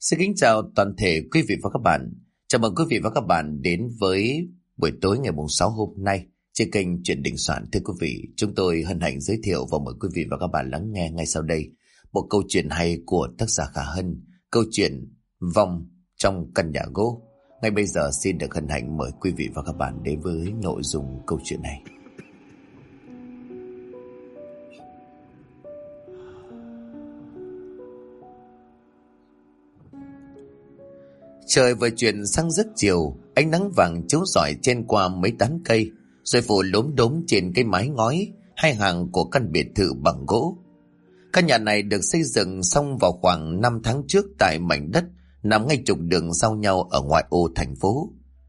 Xin kính chào toàn thể quý vị và các bạn. Chào mừng quý vị và các bạn đến với buổi tối ngày 6 hôm nay trên kênh Chuyện Đình Soạn. Thưa quý vị, chúng tôi hân hạnh giới thiệu và mời quý vị và các bạn lắng nghe ngay sau đây một câu chuyện hay của tác giả Khả Hân, câu chuyện Vong trong căn nhà gỗ. Ngay bây giờ xin được hân hạnh mời quý vị và các bạn đến với nội dung câu chuyện này. Trời vừa chuyển sang giấc chiều, ánh nắng vàng chiếu rọi trên qua mấy tán cây, rồi phủ lốm đốm trên cái mái ngói hai hàng của căn biệt thự bằng gỗ. Căn nhà này được xây dựng xong vào khoảng 5 tháng trước tại mảnh đất nằm ngay trục đường giao nhau ở ngoại ô thành phố.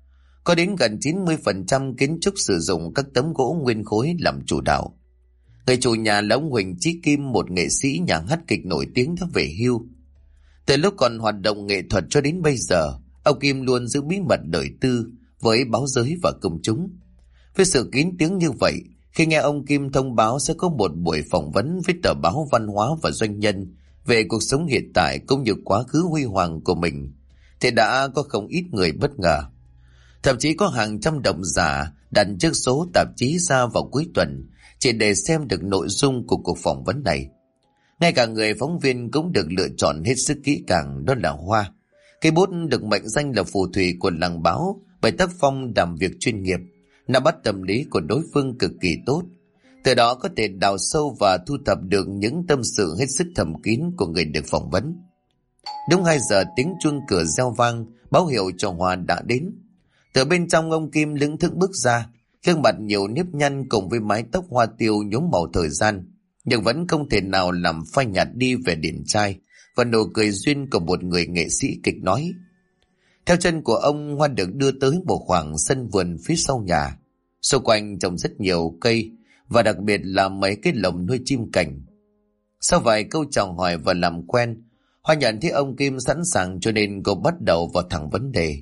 Có đến gần 90% kiến trúc sử dụng các tấm gỗ nguyên khối làm chủ đạo. Người chủ nhà là ông Huỳnh Chí Kim, một nghệ sĩ nhà hát kịch nổi tiếng đã về hưu. Từ lúc còn hoạt động nghệ thuật cho đến bây giờ, ông Kim luôn giữ bí mật đời tư với báo giới và công chúng. Với sự kín tiếng như vậy, khi nghe ông Kim thông báo sẽ có một buổi phỏng vấn với tờ báo Văn hóa và Doanh nhân về cuộc sống hiện tại cũng như quá khứ huy hoàng của mình, thì đã có không ít người bất ngờ. Thậm chí có hàng trăm độc giả đặt trước số tạp chí ra vào cuối tuần chỉ để xem được nội dung của cuộc phỏng vấn này. Ngay cả người phóng viên cũng được lựa chọn hết sức kỹ càng, đó là Hoa. Cây bút được mệnh danh là phù thủy của làng báo bởi tác phong làm việc chuyên nghiệp, nắm bắt tâm lý của đối phương cực kỳ tốt. Từ đó có thể đào sâu và thu thập được những tâm sự hết sức thầm kín của người được phỏng vấn. Đúng 2 giờ tiếng chuông cửa reo vang, báo hiệu cho Hoa đã đến. Từ bên trong ông Kim lững thững bước ra, gương mặt nhiều nếp nhăn cùng với mái tóc hoa tiêu nhuốm màu thời gian, nhưng vẫn không thể nào làm phai nhạt đi vẻ điển trai và nụ cười duyên của một người nghệ sĩ kịch nói. Theo chân của ông, Hoa được đưa tới một khoảng sân vườn phía sau nhà. Xung quanh trồng rất nhiều cây và đặc biệt là mấy cái lồng nuôi chim cảnh. Sau vài câu chào hỏi và làm quen, Hoa nhận thấy ông Kim sẵn sàng cho nên cô bắt đầu vào thẳng vấn đề.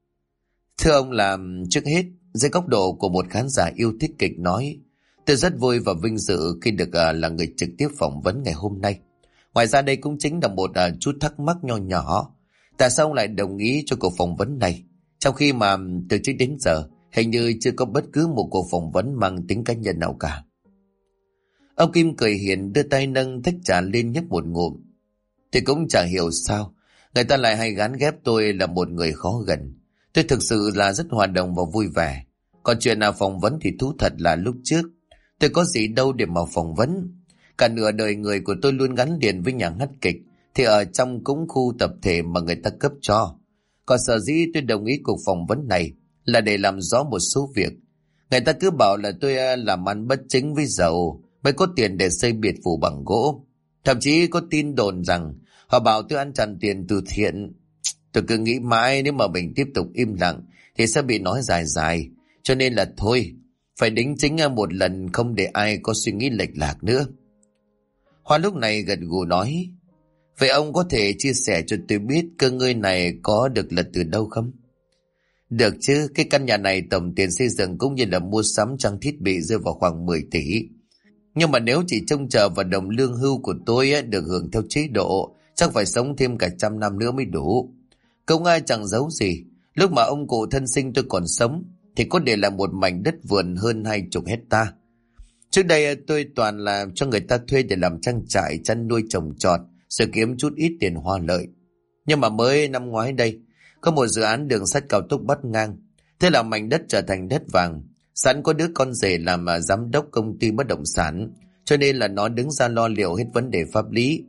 Thưa ông, làm trước hết, dưới góc độ của một khán giả yêu thích kịch nói, tôi rất vui và vinh dự khi được là người trực tiếp phỏng vấn ngày hôm nay. Ngoài ra đây cũng chính là một chút thắc mắc nho nhỏ. Tại sao ông lại đồng ý cho cuộc phỏng vấn này, trong khi mà từ trước đến giờ hình như chưa có bất cứ một cuộc phỏng vấn mang tính cá nhân nào cả? Ông Kim cười hiền, đưa tay nâng tách trà lên nhấp một ngụm. Thì cũng chả hiểu sao người ta lại hay gán ghép tôi là một người khó gần. Tôi thực sự là rất hòa đồng và vui vẻ. Còn chuyện nào phỏng vấn thì thú thật là lúc trước tôi có gì đâu để mà phỏng vấn. Cả nửa đời người của tôi luôn gắn liền với nhà hát kịch, thì ở trong cũng khu tập thể mà người ta cấp cho. Còn sở dĩ tôi đồng ý cuộc phỏng vấn này là để làm rõ một số việc. Người ta cứ bảo là tôi làm ăn bất chính với giàu mới có tiền để xây biệt phủ bằng gỗ. Thậm chí có tin đồn rằng họ bảo tôi ăn chặn tiền từ thiện. Tôi cứ nghĩ mãi nếu mà mình tiếp tục im lặng thì sẽ bị nói dài dài. Cho nên là thôi, phải đính chính một lần, không để ai có suy nghĩ lệch lạc nữa. Hoa lúc này gật gù nói, vậy ông có thể chia sẻ cho tôi biết cơ ngơi này có được là từ đâu không? Được chứ, cái căn nhà này tổng tiền xây dựng cũng như là mua sắm trang thiết bị rơi vào khoảng 10 tỷ. Nhưng mà nếu chỉ trông chờ vào đồng lương hưu của tôi được hưởng theo chế độ, chắc phải sống thêm cả 100 năm nữa mới đủ. Không ai chẳng giấu gì, lúc mà ông cụ thân sinh tôi còn sống thì có để là một mảnh đất vườn hơn 20 hecta. Trước đây tôi toàn là cho người ta thuê để làm trang trại chăn nuôi trồng trọt, rồi kiếm chút ít tiền hoa lợi. Nhưng mà mới năm ngoái đây, có một dự án đường sắt cao tốc bắt ngang. Thế là mảnh đất trở thành đất vàng. Sẵn có đứa con rể làm giám đốc công ty bất động sản, cho nên là nó đứng ra lo liệu hết vấn đề pháp lý.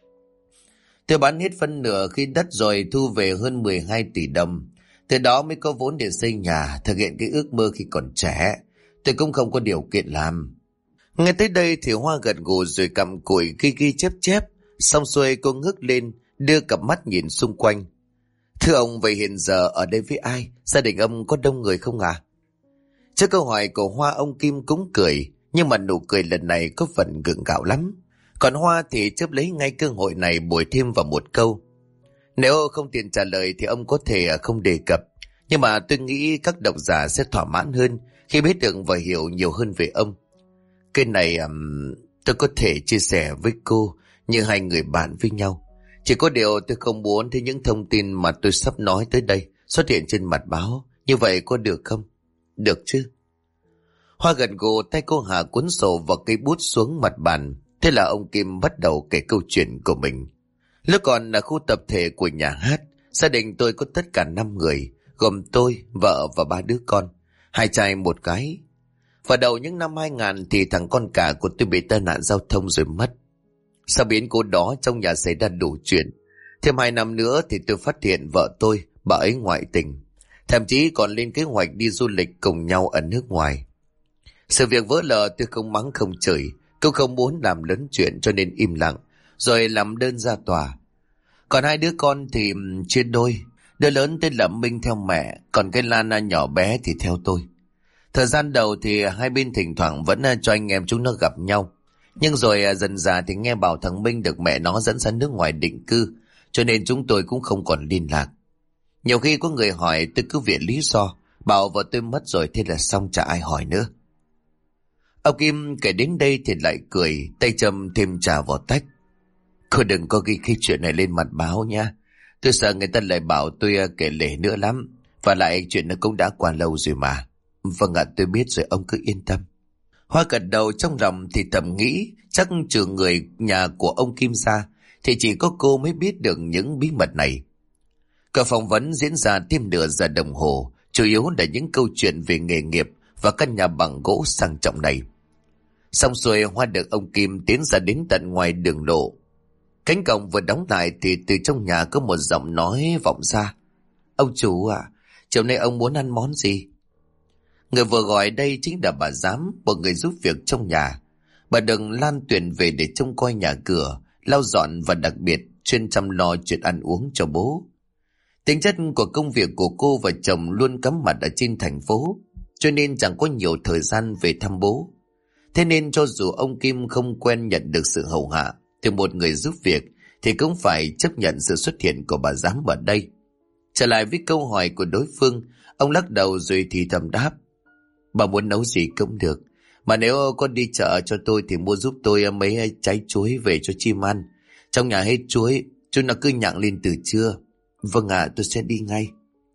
Tôi bán hết phân nửa khi đất rồi thu về hơn 12 tỷ đồng. Từ đó mới có vốn để xây nhà, thực hiện cái ước mơ khi còn trẻ. Tôi cũng không có điều kiện làm. Nghe tới đây thì Hoa gật gù rồi cặm cụi ghi chép chép. Xong xuôi cô ngước lên, đưa cặp mắt nhìn xung quanh. Thưa ông, vậy hiện giờ ở đây với ai? Gia đình ông có đông người không à? Trước câu hỏi của Hoa, ông Kim cũng cười, nhưng mà nụ cười lần này có phần gượng gạo lắm. Còn Hoa thì chớp lấy ngay cơ hội này bồi thêm vào một câu. Nếu không tiện trả lời thì ông có thể không đề cập, nhưng mà tôi nghĩ các độc giả sẽ thỏa mãn hơn khi biết được và hiểu nhiều hơn về ông. Cái này tôi có thể chia sẻ với cô như hai người bạn với nhau. Chỉ có điều tôi không muốn thấy những thông tin mà tôi sắp nói tới đây xuất hiện trên mặt báo. Như vậy có được không? Được chứ. Hoa gật gù, tay cô Hà cuốn sổ và cây bút xuống mặt bàn. Thế là ông Kim bắt đầu kể câu chuyện của mình. Lúc còn ở khu tập thể của nhà hát, gia đình tôi có tất cả 5 người, gồm tôi, vợ và 3 đứa con, 2 trai 1 gái. Vào đầu những năm 2000 thì thằng con cả của tôi bị tai nạn giao thông rồi mất. Sau biến cố đó trong nhà xảy ra đủ chuyện. Thêm 2 năm nữa thì tôi phát hiện vợ tôi, bà ấy ngoại tình. Thậm chí còn lên kế hoạch đi du lịch cùng nhau ở nước ngoài. Sự việc vỡ lở tôi không mắng không chửi. Tôi không muốn làm lớn chuyện cho nên im lặng, rồi làm đơn ra tòa. Còn 2 đứa con thì chia đôi. Đứa lớn tên là Minh theo mẹ, còn cái Lana nhỏ bé thì theo tôi. Thời gian đầu thì hai bên thỉnh thoảng vẫn cho anh em chúng nó gặp nhau. Nhưng rồi dần dà thì nghe bảo thằng Minh được mẹ nó dẫn sang nước ngoài định cư, cho nên chúng tôi cũng không còn liên lạc. Nhiều khi có người hỏi tôi cứ viện lý do, bảo vợ tôi mất rồi thế là xong, chả ai hỏi nữa. Ông Kim kể đến đây thì lại cười, tay châm thêm trà vào tách. Cô đừng có ghi cái chuyện này lên mặt báo nha. Tôi sợ người ta lại bảo tôi kể lể nữa lắm. Và lại chuyện nó cũng đã qua lâu rồi mà. Vâng ạ, tôi biết rồi, ông cứ yên tâm. Hoa gật đầu, trong lòng thì thầm nghĩ chắc trừ người nhà của ông Kim ra thì chỉ có cô mới biết được những bí mật này. Cả phỏng vấn diễn ra thêm nửa giờ đồng hồ, chủ yếu là những câu chuyện về nghề nghiệp và căn nhà bằng gỗ sang trọng này. Xong xuôi, Hoa được ông Kim tiến ra đến tận ngoài đường lộ. Cánh cổng vừa đóng lại thì từ trong nhà có một giọng nói vọng ra. Ông chủ à, chiều nay ông muốn ăn món gì? Người vừa gọi đây chính là bà Giám, một người giúp việc trong nhà. Bà đừng lan tuyển về để trông coi nhà cửa, lau dọn và đặc biệt chuyên chăm lo chuyện ăn uống cho bố. Tính chất của công việc của cô và chồng luôn cắm mặt ở trên thành phố, cho nên chẳng có nhiều thời gian về thăm bố. Thế nên cho dù ông Kim không quen nhận được sự hầu hạ từ một người giúp việc thì cũng phải chấp nhận sự xuất hiện của bà Giám ở đây. Trở lại với câu hỏi của đối phương, ông lắc đầu rồi thì thầm đáp. Bà muốn nấu gì cũng được, mà nếu con đi chợ cho tôi thì mua giúp tôi mấy trái chuối về cho chim ăn. Trong nhà hết chuối, chúng nó cứ nhặng lên từ trưa. Vâng ạ, tôi sẽ đi ngay.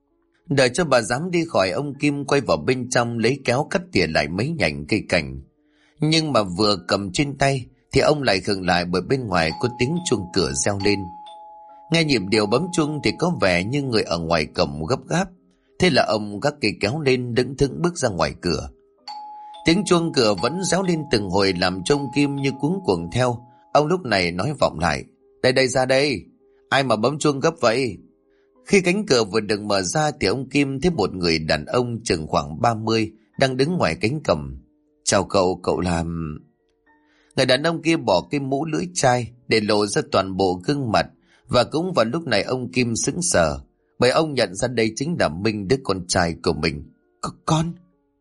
Đợi cho bà Giám đi khỏi, ông Kim quay vào bên trong lấy kéo cắt tỉa lại mấy nhành cây cảnh. Nhưng mà vừa cầm trên tay thì ông lại khựng lại bởi bên ngoài có tiếng chuông cửa reo lên. Nghe nhịp điệu bấm chuông thì có vẻ như người ở ngoài cổng gấp gáp. Thế là ông gác cây kéo lên, đứng thững bước ra ngoài cửa. Tiếng chuông cửa vẫn réo lên từng hồi làm cho ông Kim như cuống cuồng theo. Ông lúc này nói vọng lại. Đây đây, ra đây. Ai mà bấm chuông gấp vậy? Khi cánh cửa vừa được mở ra thì ông Kim thấy một người đàn ông chừng khoảng 30 đang đứng ngoài cánh cổng. Chào cậu, cậu làm... Người đàn ông kia bỏ cái mũ lưỡi chai để lộ ra toàn bộ gương mặt. Và cũng vào lúc này ông Kim sững sờ, bởi ông nhận ra đây chính là Minh, đứa con trai của mình. Con?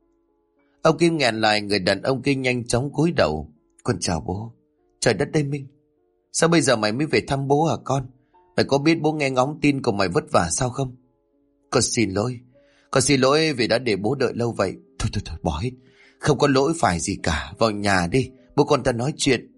Ông Kim nghẹn lại, người đàn ông kia nhanh chóng cúi đầu. Con chào bố. Trời đất đây Minh, sao bây giờ mày mới về thăm bố hả con? Mày có biết bố nghe ngóng tin của mày vất vả sao không? Con xin lỗi vì đã để bố đợi lâu vậy. Thôi, bỏ hết. Không có lỗi phải gì cả. Vào nhà đi, bố con ta nói chuyện.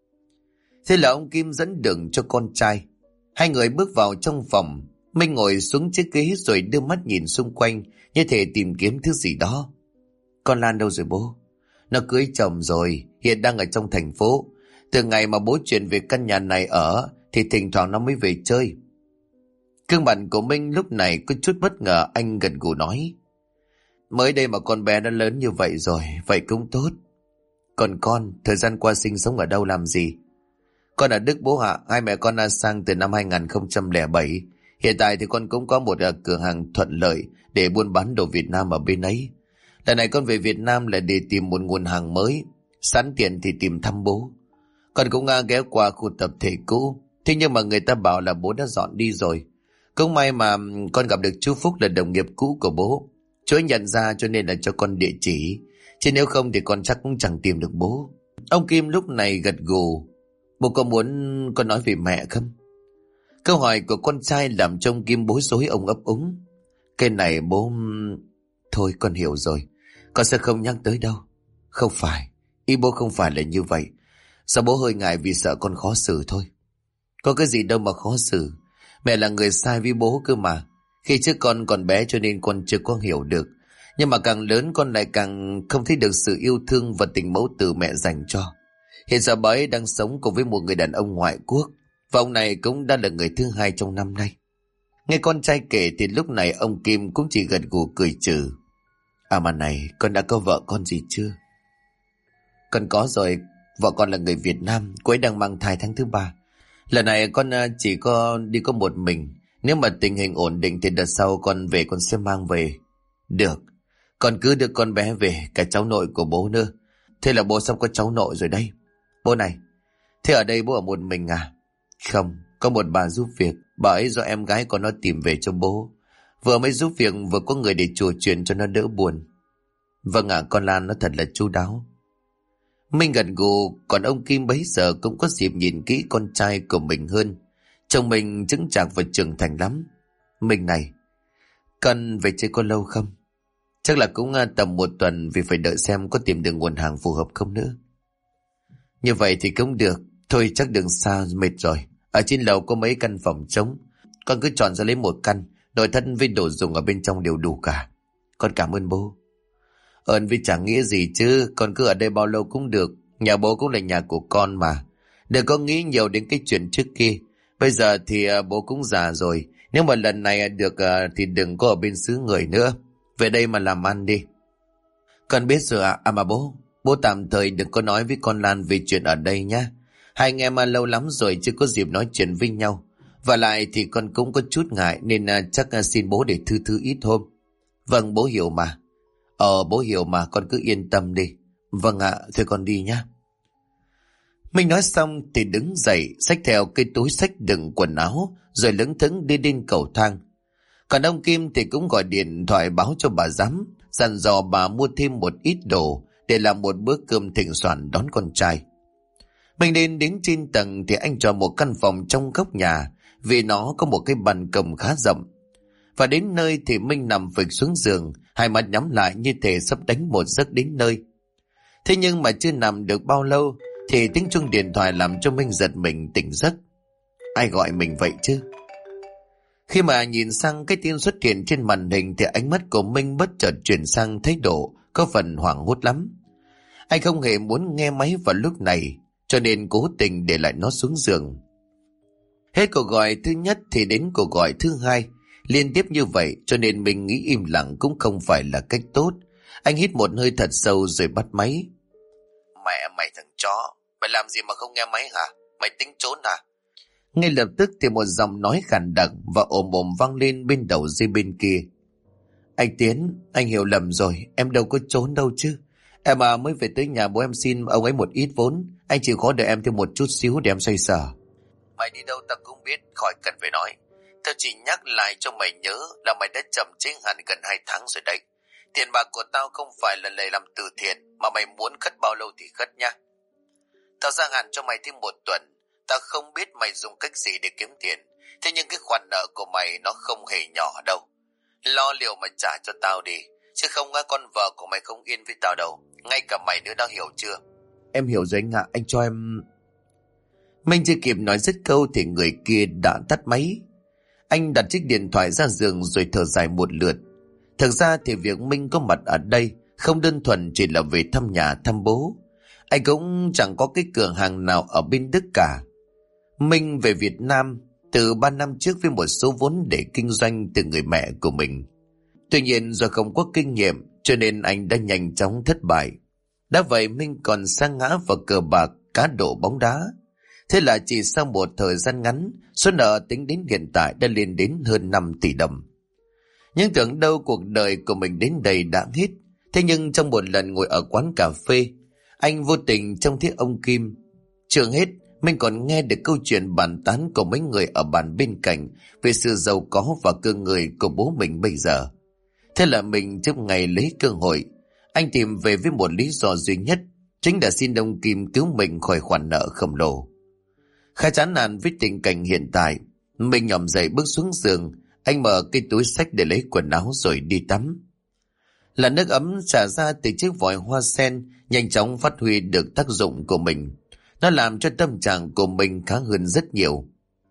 Thế là ông Kim dẫn đường cho con trai. Hai người bước vào trong phòng. Minh ngồi xuống chiếc ghế rồi đưa mắt nhìn xung quanh, như thể tìm kiếm thứ gì đó. Con Lan đâu rồi bố? Nó cưới chồng rồi, hiện đang ở trong thành phố. Từ ngày mà bố chuyển về căn nhà này ở thì thỉnh thoảng nó mới về chơi. Gương mặt của Minh lúc này có chút bất ngờ, anh gật gù nói. Mới đây mà con bé đã lớn như vậy rồi, vậy cũng tốt. Còn con, thời gian qua sinh sống ở đâu làm gì? Con ở Đức bố ạ, hai mẹ con đã sang từ năm 2007. Hiện tại thì con cũng có một cửa hàng thuận lợi để buôn bán đồ Việt Nam ở bên ấy. Lần này con về Việt Nam là để tìm một nguồn hàng mới, sẵn tiện thì tìm thăm bố. Con cũng ghé qua khu tập thể cũ, thế nhưng mà người ta bảo là bố đã dọn đi rồi. Cũng may mà con gặp được chú Phúc là đồng nghiệp cũ của bố. Chú ấy nhận ra cho nên là cho con địa chỉ, chứ nếu không thì con chắc cũng chẳng tìm được bố. Ông Kim lúc này gật gù. Bố có muốn con nói về mẹ không? Câu hỏi của con trai làm cho ông Kim bối rối, ông ấp úng. Cái này bố... Thôi con hiểu rồi, con sẽ không nhắc tới đâu. Không phải, ý bố không phải là như vậy. Sao bố hơi ngại vì sợ con khó xử thôi. Có cái gì đâu mà khó xử. Mẹ là người sai với bố cơ mà. Khi trước con còn bé cho nên con chưa có hiểu được. Nhưng mà càng lớn con lại càng không thấy được sự yêu thương và tình mẫu tử mẹ dành cho. Hiện giờ bà ấy đang sống cùng với một người đàn ông ngoại quốc. Và ông này cũng đã là người thứ hai trong năm nay. Nghe con trai kể thì lúc này ông Kim cũng chỉ gật gù cười trừ. À mà này, con đã có vợ con gì chưa? Con có rồi, vợ con là người Việt Nam, cô ấy đang mang thai tháng thứ 3. Lần này con chỉ có một mình. Nếu mà tình hình ổn định thì đợt sau con về con sẽ mang về. Được, con cứ đưa con bé về, cả cháu nội của bố nữa. Thế là bố sắp có cháu nội rồi đây. Bố này, thế ở đây bố ở một mình à? Không, có một bà giúp việc. Bà ấy do em gái của nó tìm về cho bố. Vừa mới giúp việc vừa có người để trò chuyện cho nó đỡ buồn. Vâng ạ, con Lan nó thật là chu đáo. Minh gật gù, còn ông Kim bấy giờ cũng có dịp nhìn kỹ con trai của mình hơn. Chồng mình chững chạc và trưởng thành lắm. Minh này, cần về chơi có lâu không? Chắc là cũng tầm 1 tuần, vì phải đợi xem có tìm được nguồn hàng phù hợp không nữa. Như vậy thì cũng được. Thôi chắc đường xa mệt rồi. Ở trên lầu có mấy căn phòng trống. Con cứ chọn ra lấy một căn. Nội thất với đồ dùng ở bên trong đều đủ cả. Con cảm ơn bố. Ơn vì chẳng nghĩa gì chứ. Con cứ ở đây bao lâu cũng được. Nhà bố cũng là nhà của con mà. Đừng có nghĩ nhiều đến cái chuyện trước kia. Bây giờ thì bố cũng già rồi. Nếu mà lần này được thì đừng có ở bên xứ người nữa. Về đây mà làm ăn đi. Con biết rồi ạ. À mà bố tạm thời đừng có nói với con Lan về chuyện ở đây nhá. Hai anh em lâu lắm rồi chưa có dịp nói chuyện với nhau. Và lại thì con cũng có chút ngại nên chắc xin bố để thư ít hôm. Vâng, bố hiểu mà. Bố hiểu mà, con cứ yên tâm đi. Vâng ạ, thôi con đi nhá. Mình nói xong thì đứng dậy, xách theo cái túi xách đựng quần áo, rồi lững thững đi lên cầu thang. Còn ông Kim thì cũng gọi điện thoại báo cho bà giám, dặn dò bà mua thêm một ít đồ để làm một bữa cơm thịnh soạn đón con trai. Mình đến trên tầng thì anh chọn một căn phòng trong góc nhà, vì nó có một cái ban công khá rộng. Và đến nơi thì Minh nằm phịch xuống giường, hai mắt nhắm lại như thể sắp đánh một giấc đến nơi. Thế nhưng mà chưa nằm được bao lâu thì tiếng chuông điện thoại làm cho Minh giật mình tỉnh giấc. Ai gọi mình vậy chứ? Khi mà nhìn sang cái tin xuất hiện trên màn hình thì ánh mắt của Minh bất chợt chuyển sang thái độ có phần hoảng hốt lắm. Anh không hề muốn nghe máy vào lúc này, cho nên cố tình để lại nó xuống giường. Hết cuộc gọi thứ nhất thì đến cuộc gọi thứ hai, liên tiếp như vậy cho nên mình nghĩ im lặng cũng không phải là cách tốt. Anh hít một hơi thật sâu rồi bắt máy. Mẹ mày thằng chó, mày làm gì mà không nghe máy hả? Mày tính trốn à? Ngay lập tức thì một giọng nói khàn đặc và ồm ồm vang lên bên đầu dây bên kia. Anh Tiến, anh hiểu lầm rồi, em đâu có trốn đâu chứ. Em mới về tới nhà bố em xin ông ấy một ít vốn. Anh chịu khó đợi em thêm một chút xíu để em xoay sở. Mày đi đâu ta cũng biết, khỏi cần phải nói. Tao chỉ nhắc lại cho mày nhớ là mày đã chậm trễ hẳn gần 2 tháng rồi đấy. Tiền bạc của tao không phải là lời làm từ thiện, mà mày muốn khất bao lâu thì khất nha. Tao gia hạn cho mày thêm 1 tuần. Tao không biết mày dùng cách gì để kiếm tiền, thế nhưng cái khoản nợ của mày nó không hề nhỏ đâu. Lo liệu mà trả cho tao đi, chứ không con vợ của mày không yên với tao đâu. Ngay cả mày nữa, đã hiểu chưa? Em hiểu rồi anh ạ, anh cho em... Mình chưa kịp nói dứt câu thì người kia đã tắt máy. Anh đặt chiếc điện thoại ra giường rồi thở dài một lượt. Thực ra thì việc Minh có mặt ở đây không đơn thuần chỉ là về thăm nhà thăm bố. Anh cũng chẳng có cái cửa hàng nào ở bên Đức cả. Minh về Việt Nam từ 3 năm trước với một số vốn để kinh doanh từ người mẹ của mình. Tuy nhiên do không có kinh nghiệm cho nên anh đã nhanh chóng thất bại. Đã vậy Minh còn sa ngã vào cờ bạc, cá độ, bóng đá. Thế là chỉ sau một thời gian ngắn, số nợ tính đến hiện tại đã lên đến hơn 5 tỷ đồng. Nhưng tưởng đâu cuộc đời của mình đến đây đã hết. Thế nhưng trong một lần ngồi ở quán cà phê, anh vô tình trông thấy ông Kim. Chưa hết, mình còn nghe được câu chuyện bàn tán của mấy người ở bàn bên cạnh về sự giàu có và cơ người của bố mình bây giờ. Thế là mình trước ngày lấy cơ hội, anh tìm về với một lý do duy nhất, chính là xin ông Kim cứu mình khỏi khoản nợ khổng lồ. Khá chán nản với tình cảnh hiện tại, mình nhòm dậy bước xuống giường. Anh mở cái túi xách để lấy quần áo rồi đi tắm. Là nước ấm xả ra từ chiếc vòi hoa sen nhanh chóng phát huy được tác dụng của mình. Nó làm cho tâm trạng của mình khá hơn rất nhiều.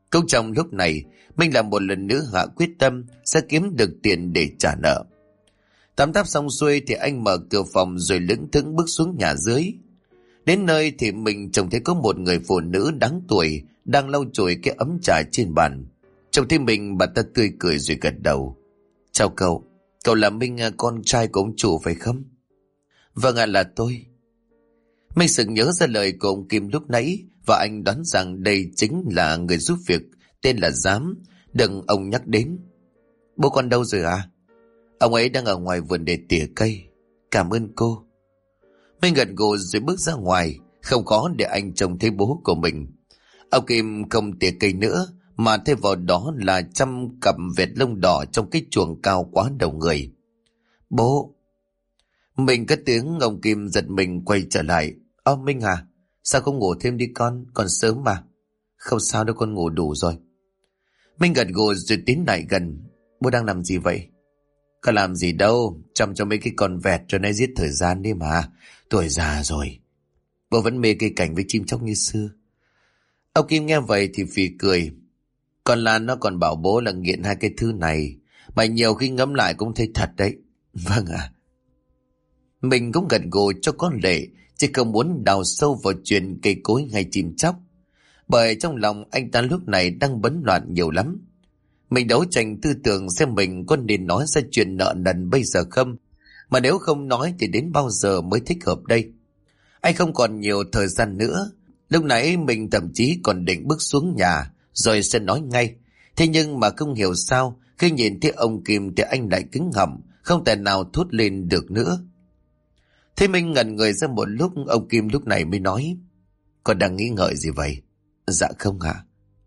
Cũng trong lúc này, Minh lại một lần nữa hạ quyết tâm sẽ kiếm được tiền để trả nợ. Tắm táp xong xuôi thì anh mở cửa phòng rồi lững thững bước xuống nhà dưới. Đến nơi thì mình trông thấy có một người phụ nữ đáng tuổi đang lau chùi cái ấm trà trên bàn. Trông thấy mình, bà ta tươi cười rồi gật đầu. Chào cậu, cậu là Minh, con trai của ông chủ phải không? Vâng ạ, là tôi. Minh sực nhớ ra lời của ông Kim lúc nãy và anh đoán rằng đây chính là người giúp việc tên là Giám, đừng ông nhắc đến. Bố con đâu rồi à? Ông ấy đang ở ngoài vườn để tỉa cây. Cảm ơn cô. Minh gật gù rồi bước ra ngoài, không khó để anh trông thấy bố của mình. Ông Kim không tỉa cây nữa, mà thay vào đó là trăm cặp vẹt lông đỏ trong cái chuồng cao quá đầu người. Bố! Mình cất tiếng, ông Kim giật mình quay trở lại. Minh à, sao không ngủ thêm đi con, còn sớm mà. Không sao đâu, con ngủ đủ rồi. Minh gật gù rồi tiến lại gần. Bố đang làm gì vậy? Có làm gì đâu, chăm cho mấy cái con vẹt cho nó giết thời gian đi mà. Tuổi già rồi. Bố vẫn mê cây cảnh với chim chóc như xưa. Ông Kim nghe vậy thì phì cười. Con Lan nó còn bảo bố là nghiện hai cái thứ này, mà nhiều khi ngẫm lại cũng thấy thật đấy. Vâng ạ. Mình cũng gật gù cho con lệ, chỉ không muốn đào sâu vào chuyện cây cối hay chim chóc, bởi trong lòng anh ta lúc này đang bấn loạn nhiều lắm. Mình đấu tranh tư tưởng xem mình có nên nói ra chuyện nợ nần bây giờ không, mà nếu không nói thì đến bao giờ mới thích hợp đây. Anh không còn nhiều thời gian nữa. Lúc nãy mình thậm chí còn định bước xuống nhà rồi sẽ nói ngay. Thế nhưng mà không hiểu sao khi nhìn thấy ông Kim thì anh lại cứng họng, không thể nào thốt lên được nữa. Thế mình ngẩn người ra một lúc, ông Kim lúc này mới nói. Con đang nghĩ ngợi gì vậy? Dạ không hả?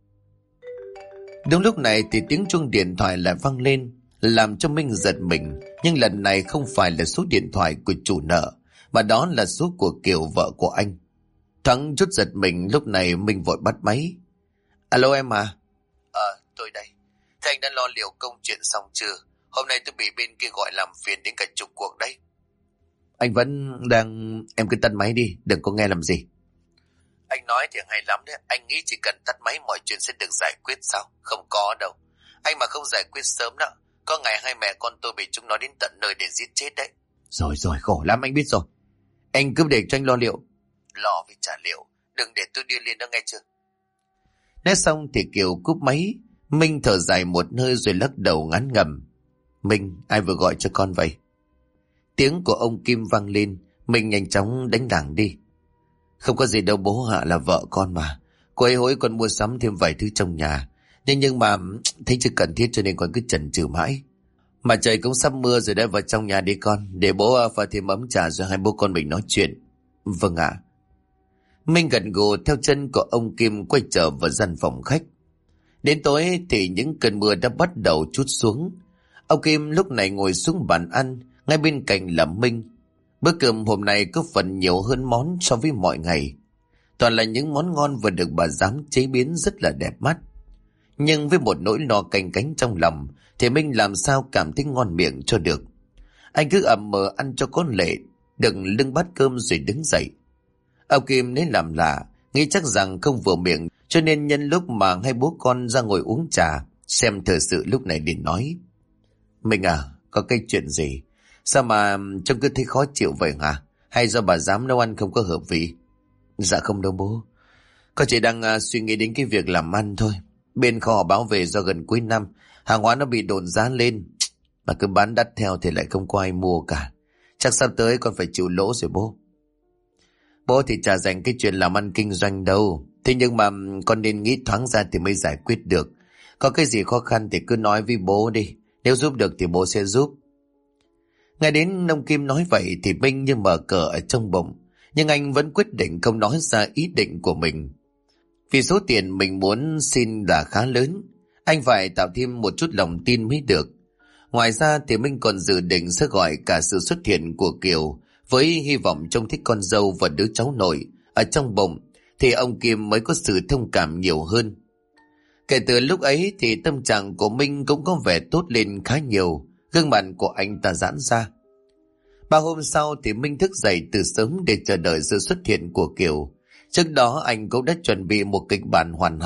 Đúng lúc này thì tiếng chuông điện thoại lại vang lên, làm cho Minh giật mình. Nhưng lần này không phải là số điện thoại của chủ nợ, mà đó là số của Kiều, vợ của anh. Thoáng chút giật mình, lúc này Minh vội bắt máy. Alo em à? Tôi đây. Thế anh đã lo liệu công chuyện xong chưa? Hôm nay tôi bị bên kia gọi làm phiền đến cả chục cuộc đấy. Anh vẫn đang... Em cứ tắt máy đi, đừng có nghe làm gì. Anh nói thì hay lắm đấy. Anh nghĩ chỉ cần tắt máy mọi chuyện sẽ được giải quyết sao? Không có đâu. Anh mà không giải quyết sớm đó, có ngày hai mẹ con tôi bị chúng nó đến tận nơi để giết chết đấy. Rồi khổ lắm, anh biết rồi. Anh cứ để cho anh lo liệu. Lo vì trả liệu, đừng để tôi điên lên đó nghe chưa? Nói xong thì Kiều cúp máy. Minh thở dài một hơi rồi lắc đầu ngán ngẩm. Minh, ai vừa gọi cho con vậy? Tiếng của ông Kim vang lên. Minh nhanh chóng đánh đảng đi. Không có gì đâu bố ạ, là vợ con mà. Cô ấy hối con mua sắm thêm vài thứ trong nhà. Nhưng mà thấy chưa cần thiết cho nên con cứ chần chừ mãi. Mà trời cũng sắp mưa rồi, đã vào trong nhà đi con. Để bố pha thêm ấm trà rồi hai bố con mình nói chuyện. Vâng ạ. Minh gật gù theo chân của ông Kim quay trở vào gian phòng khách. Đến tối thì những cơn mưa đã bắt đầu trút xuống. Ông Kim lúc này ngồi xuống bàn ăn, ngay bên cạnh là Minh. Bữa cơm hôm nay có phần nhiều hơn món so với mọi ngày. Toàn là những món ngon vừa được bà Giám chế biến rất là đẹp mắt. Nhưng với một nỗi lo canh cánh trong lòng thì Minh làm sao cảm thấy ngon miệng cho được. Anh cứ ậm mờ ăn cho có lệ, đừng lưng bát cơm rồi đứng dậy. Ông Kim nên làm lạ, nghĩ chắc rằng không vừa miệng, cho nên nhân lúc mà hai bố con ra ngồi uống trà, xem thời sự lúc này liền nói. Mình à, có cái chuyện gì? Sao mà trông cứ thấy khó chịu vậy hả? Hay do bà Giám nấu ăn không có hợp vị? Dạ không đâu bố. Con chỉ đang suy nghĩ đến cái việc làm ăn thôi. Bên kho báo về do gần cuối năm, hàng hóa nó bị đồn giá lên. Mà cứ bán đắt theo thì lại không có ai mua cả. Chắc sắp tới con phải chịu lỗ rồi bố. Bố thì chả dành cái chuyện làm ăn kinh doanh đâu. Thế nhưng mà con nên nghĩ thoáng ra thì mới giải quyết được. Có cái gì khó khăn thì cứ nói với bố đi. Nếu giúp được thì bố sẽ giúp. Ngay đến ông Kim nói vậy thì Minh như mở cờ ở trong bụng. Nhưng anh vẫn quyết định không nói ra ý định của mình. Vì số tiền mình muốn xin là khá lớn, anh phải tạo thêm một chút lòng tin mới được. Ngoài ra thì Minh còn dự định sẽ gọi cả sự xuất hiện của Kiều với hy vọng trông thấy con dâu và đứa cháu nội ở trong bụng thì ông Kim mới có sự thông cảm nhiều hơn. Kể từ lúc ấy thì tâm trạng của Minh cũng có vẻ tốt lên khá nhiều, gương mặt của anh ta giãn ra. 3 hôm sau thì Minh thức dậy từ sớm để chờ đợi sự xuất hiện của Kiều. Trước đó anh cũng đã chuẩn bị một kịch bản hoàn hảo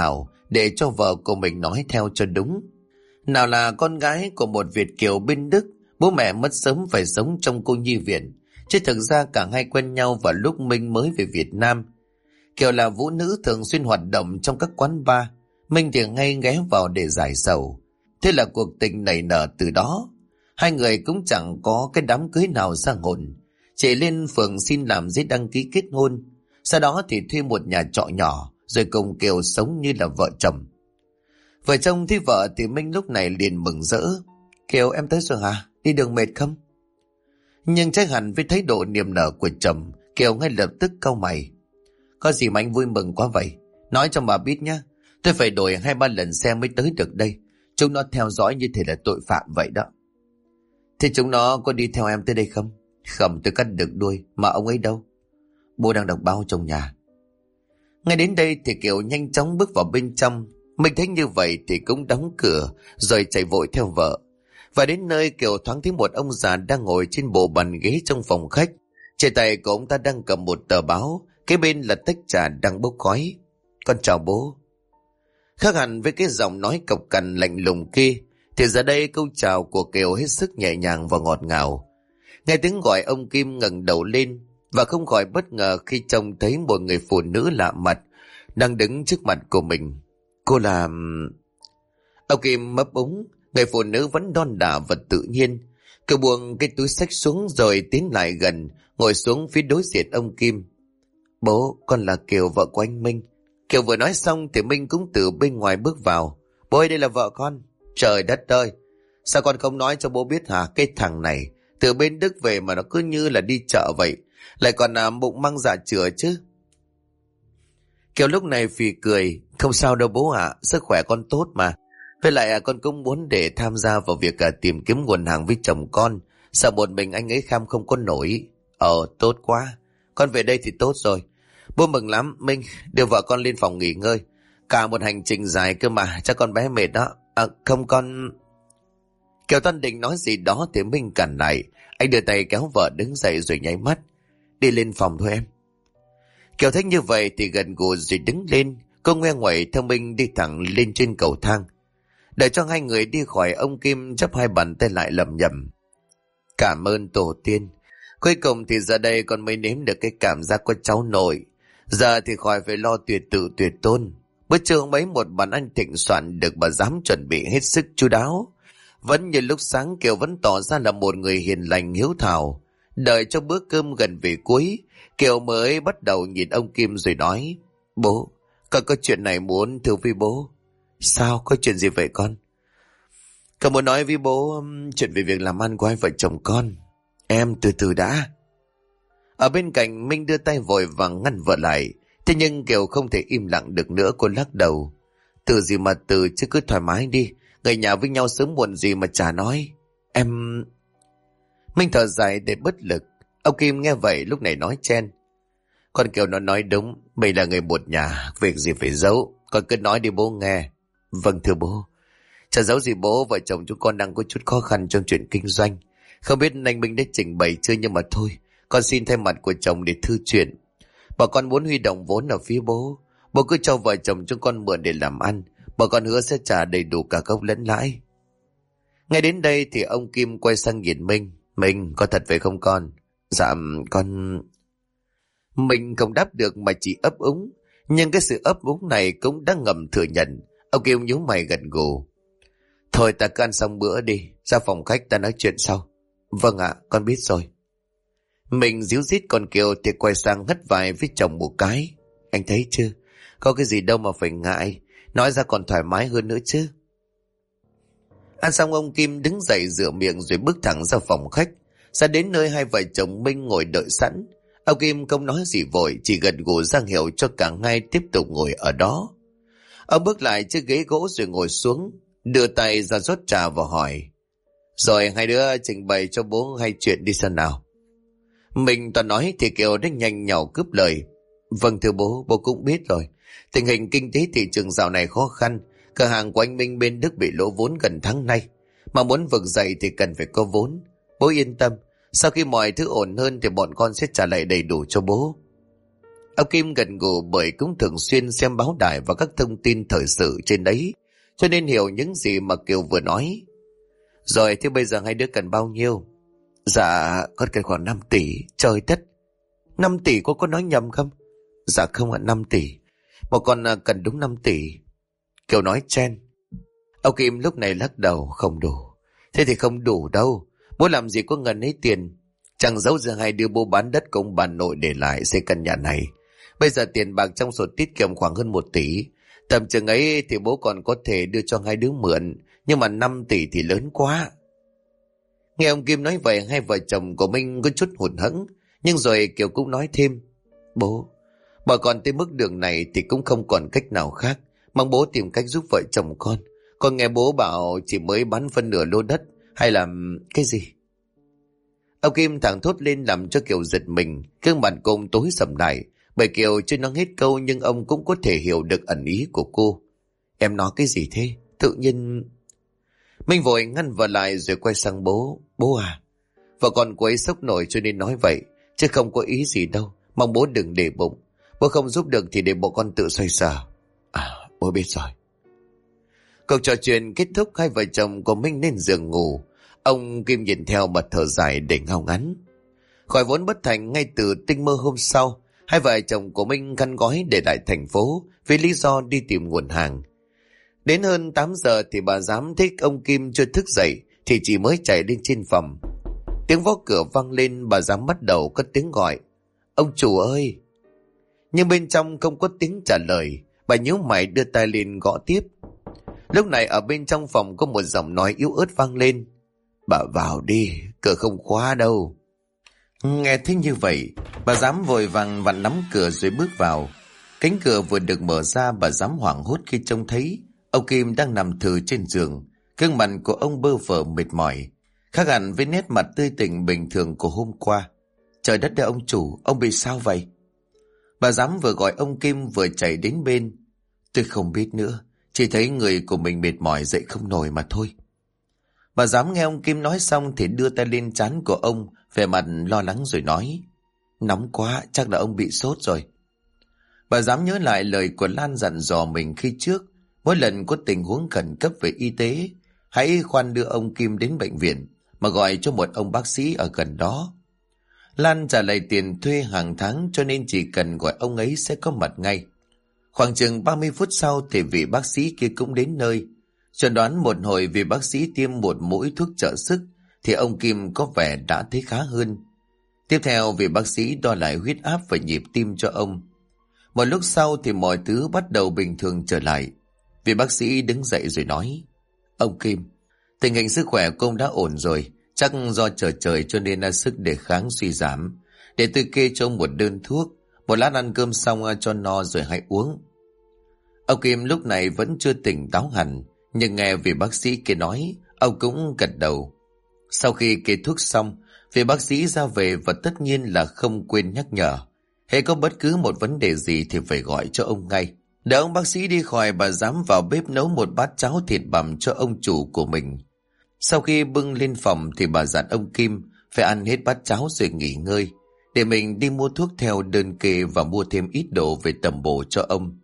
để cho vợ của mình nói theo cho đúng. Nào là con gái của một Việt kiều bên Đức, bố mẹ mất sớm phải sống trong cô nhi viện, chứ thực ra cả hai quen nhau vào lúc Minh mới về Việt Nam. Kiều là vũ nữ thường xuyên hoạt động trong các quán bar, Minh thì hay ghé vào để giải sầu. Thế là cuộc tình nảy nở từ đó. Hai người cũng chẳng có cái đám cưới nào ra hồn, chỉ lên phường xin làm giấy đăng ký kết hôn. Sau đó thì thuê một nhà trọ nhỏ, rồi cùng Kiều sống như là vợ chồng. Vợ chồng thấy vợ thì Minh lúc này liền mừng rỡ. Kiều, em tới rồi hả? Đi đường mệt không? Nhưng chắc hẳn với thái độ niềm nở của chồng, Kiều ngay lập tức cau mày. Có gì mà anh vui mừng quá vậy? Nói cho bà biết nhé, tôi phải đổi 2-3 lần xe mới tới được đây. Chúng nó theo dõi như thể là tội phạm vậy đó. Thế chúng nó có đi theo em tới đây không? Không, tôi cắt được đuôi. Mà ông ấy đâu? Bố đang đọc báo trong nhà. Ngay đến đây thì Kiều nhanh chóng bước vào bên trong. Mình thấy như vậy thì cũng đóng cửa, rồi chạy vội theo vợ. Và đến nơi Kiều thoáng thấy một ông già đang ngồi trên bộ bàn ghế trong phòng khách. Trên tay của ông ta đang cầm một tờ báo, cái bên là tách trà đang bốc khói. Con chào bố. Khác hẳn với cái giọng nói cộc cằn lạnh lùng kia, thì giờ đây câu chào của Kiều hết sức nhẹ nhàng và ngọt ngào. Nghe tiếng gọi, ông Kim ngẩng đầu lên và không khỏi bất ngờ khi trông thấy một người phụ nữ lạ mặt đang đứng trước mặt của mình. Cô là... Ông Kim mấp úng. Người phụ nữ vẫn đon đả và tự nhiên. Cô buông cái túi xách xuống rồi tiến lại gần, ngồi xuống phía đối diện ông Kim. Bố, con là Kiều, vợ của anh Minh. Kiều vừa nói xong thì Minh cũng từ bên ngoài bước vào. Bố ơi, đây là vợ con. Trời đất ơi, sao con không nói cho bố biết hả? Cái thằng này từ bên Đức về mà nó cứ như là đi chợ vậy, lại còn bụng măng dạ chửa chứ. Kiều lúc này phì cười. Không sao đâu bố ạ, sức khỏe con tốt mà. Với lại con cũng muốn để tham gia vào việc tìm kiếm nguồn hàng với chồng con. Sợ một mình anh ấy kham không có nổi. Tốt quá. Con về đây thì tốt rồi. Bố mừng lắm. Minh, đưa vợ con lên phòng nghỉ ngơi. Cả một hành trình dài cơ mà, chắc con bé mệt đó. Không con... Kiều Tân định nói gì đó thì Minh cản lại. Anh đưa tay kéo vợ đứng dậy rồi nháy mắt. Đi lên phòng thôi em. Kiều thấy như vậy thì gần gù rồi đứng lên. Cô ngoe nguẩy theo Minh đi thẳng lên trên cầu thang. Để cho hai người đi khỏi, ông Kim chắp hai bàn tay lại lẩm nhẩm. Cảm ơn tổ tiên. Cuối cùng thì giờ đây con mới nếm được cái cảm giác của cháu nội. Giờ thì khỏi phải lo tuyệt tự tuyệt tôn. Bữa trưa mấy một bàn ăn thịnh soạn được bà dám chuẩn bị hết sức chu đáo. Vẫn như lúc sáng, Kiều vẫn tỏ ra là một người hiền lành hiếu thảo. Đợi cho bữa cơm gần về cuối, Kiều mới bắt đầu nhìn ông Kim rồi nói. Bố, con có chuyện này muốn thưa với bố. Sao, có chuyện gì vậy con? Con muốn nói với bố chuyện về việc làm ăn của hai vợ chồng con. Em từ từ đã. Ở bên cạnh, Minh đưa tay vội vàng ngăn vợ lại. Thế nhưng Kiều không thể im lặng được nữa, cô lắc đầu. Từ gì mà từ, chứ cứ thoải mái đi. Người nhà với nhau sớm muộn gì mà chả nói. Em... Minh thở dài để bất lực. Ông Kim nghe vậy lúc này nói chen. Con Kiều nó nói đúng. Mình là người một nhà, việc gì phải giấu. Con cứ nói đi bố nghe. Vâng thưa bố. Chả giấu gì bố, vợ chồng chúng con đang có chút khó khăn trong chuyện kinh doanh. Không biết anh Minh đã trình bày chưa, nhưng mà thôi, con xin thay mặt của chồng để thư chuyện. Bà con muốn huy động vốn ở phía bố. Bố cứ cho vợ chồng chúng con mượn để làm ăn. Bà con hứa sẽ trả đầy đủ cả gốc lẫn lãi. Ngay đến đây thì ông Kim quay sang nhìn Minh. Minh, có thật vậy không con? Dạ, con... Mình không đáp được mà chỉ ấp úng. Nhưng cái sự ấp úng này cũng đã ngầm thừa nhận. Ông Kim nhíu mày gật gù. Thôi ta cứ ăn xong bữa đi, ra phòng khách ta nói chuyện sau. Vâng ạ, con biết rồi. Mình díu dít con Kiều thì quay sang hất vai với chồng một cái. Anh thấy chưa, có cái gì đâu mà phải ngại, nói ra còn thoải mái hơn nữa chứ. Ăn xong, ông Kim đứng dậy rửa miệng rồi bước thẳng ra phòng khách. Ra đến nơi hai vợ chồng Minh ngồi đợi sẵn. Ông Kim không nói gì vội, chỉ gật gù ra hiệu cho cả hai tiếp tục ngồi ở đó. Ông bước lại chiếc ghế gỗ rồi ngồi xuống, đưa tay ra rót trà và hỏi. Rồi hai đứa trình bày cho bố hay chuyện đi xem nào. Mình toàn nói thì Kiều đã nhanh nhảu cướp lời. Vâng thưa bố, bố cũng biết rồi. Tình hình kinh tế thị trường dạo này khó khăn. Cửa hàng của anh Minh bên Đức bị lỗ vốn gần tháng nay. Mà muốn vực dậy thì cần phải có vốn. Bố yên tâm, sau khi mọi thứ ổn hơn thì bọn con sẽ trả lại đầy đủ cho bố. Ông Kim gật gù bởi cũng thường xuyên xem báo đài và các thông tin thời sự trên đấy, cho nên hiểu những gì mà Kiều vừa nói. Rồi thế bây giờ hai đứa cần bao nhiêu? Dạ con cần khoảng 5 tỷ. Trời đất, 5 tỷ có nói nhầm không? Dạ không ạ, 5 tỷ. Một con cần đúng 5 tỷ. Kiều nói chen. Ông Kim lúc này lắc đầu. Không đủ. Thế thì không đủ đâu. Bố làm gì có ngần ấy tiền. Chẳng giấu giữa hai đứa bố bán đất của ông bà nội để lại xây căn nhà này. Bây giờ tiền bạc trong sổ tiết kiệm khoảng hơn 1 tỷ. Tầm chừng ấy thì bố còn có thể đưa cho hai đứa mượn. Nhưng mà 5 tỷ thì lớn quá. Nghe ông Kim nói vậy, hai vợ chồng của Minh có chút hụt hẫng. Nhưng rồi Kiều cũng nói thêm. Bố, bà còn tới mức đường này thì cũng không còn cách nào khác. Mong bố tìm cách giúp vợ chồng con. Con nghe bố bảo chỉ mới bán phân nửa lô đất. Hay là cái gì? Ông Kim thẳng thốt lên làm cho Kiều giật mình. Gương mặt cô tối sầm lại. Bởi Kiều chưa nói hết câu nhưng ông cũng có thể hiểu được ẩn ý của cô. Em nói cái gì thế? Tự nhiên... Minh vội ngăn vợ lại rồi quay sang bố. Bố à, vợ con cô ấy sốc nổi cho nên nói vậy, chứ không có ý gì đâu. Mong bố đừng để bụng. Bố không giúp được thì để bộ con tự xoay sở. À, bố biết rồi. Cuộc trò chuyện kết thúc, hai vợ chồng của Minh lên giường ngủ. Ông Kim nhìn theo mà thở dài để ngao ngắn. Khỏi vốn bất thành, ngay từ tinh mơ hôm sau, hai vợ chồng của Minh khăn gói để lại thành phố vì lý do đi tìm nguồn hàng. Đến hơn 8 giờ thì bà giám thấy ông Kim chưa thức dậy thì chỉ mới chạy lên trên phòng. Tiếng gõ cửa vang lên, bà giám bắt đầu cất tiếng gọi. Ông chủ ơi! Nhưng bên trong không có tiếng trả lời. Bà nhíu mày đưa tay lên gõ tiếp. Lúc này ở bên trong phòng có một giọng nói yếu ớt vang lên. Bà vào đi, cửa không khóa đâu. Nghe thấy như vậy, bà giám vội vàng vặn nắm cửa rồi bước vào. Cánh cửa vừa được mở ra, bà giám hoảng hốt khi trông thấy ông Kim đang nằm thừ trên giường. Gương mặt của ông bơ phờ mệt mỏi, khác hẳn với nét mặt tươi tỉnh bình thường của hôm qua. Trời đất ơi ông chủ, ông bị sao vậy? Bà giám vừa gọi ông Kim vừa chạy đến bên. Tôi không biết nữa, chỉ thấy người của mình mệt mỏi dậy không nổi mà thôi. Bà giám nghe ông Kim nói xong thì đưa tay lên trán của ông, vẻ mặt lo lắng rồi nói. Nóng quá, chắc là ông bị sốt rồi. Bà giám nhớ lại lời của Lan dặn dò mình khi trước. Mỗi lần có tình huống khẩn cấp về y tế, hãy khoan đưa ông Kim đến bệnh viện, mà gọi cho một ông bác sĩ ở gần đó. Lan trả lại tiền thuê hàng tháng cho nên chỉ cần gọi ông ấy sẽ có mặt ngay. Khoảng chừng 30 phút sau thì vị bác sĩ kia cũng đến nơi. Chẩn đoán một hồi vì bác sĩ tiêm một mũi thuốc trợ sức thì ông Kim có vẻ đã thấy khá hơn. Tiếp theo vị bác sĩ đo lại huyết áp và nhịp tim cho ông. Một lúc sau thì mọi thứ bắt đầu bình thường trở lại. Vị bác sĩ đứng dậy rồi nói. Ông Kim, tình hình sức khỏe của ông đã ổn rồi. Chắc do trở trời cho nên là sức đề kháng suy giảm. Để tôi kê cho ông một đơn thuốc. Một lát ăn cơm xong cho no rồi hãy uống. Ông Kim lúc này vẫn chưa tỉnh táo hẳn. Nhưng nghe vị bác sĩ kia nói, ông cũng gật đầu. Sau khi kê thuốc xong, vị bác sĩ ra về và tất nhiên là không quên nhắc nhở. Hễ có bất cứ một vấn đề gì thì phải gọi cho ông ngay. Để ông bác sĩ đi khỏi, bà dám vào bếp nấu một bát cháo thịt bằm cho ông chủ của mình. Sau khi bưng lên phòng thì bà dặn ông Kim phải ăn hết bát cháo rồi nghỉ ngơi, để mình đi mua thuốc theo đơn kê và mua thêm ít đồ về tẩm bổ cho ông.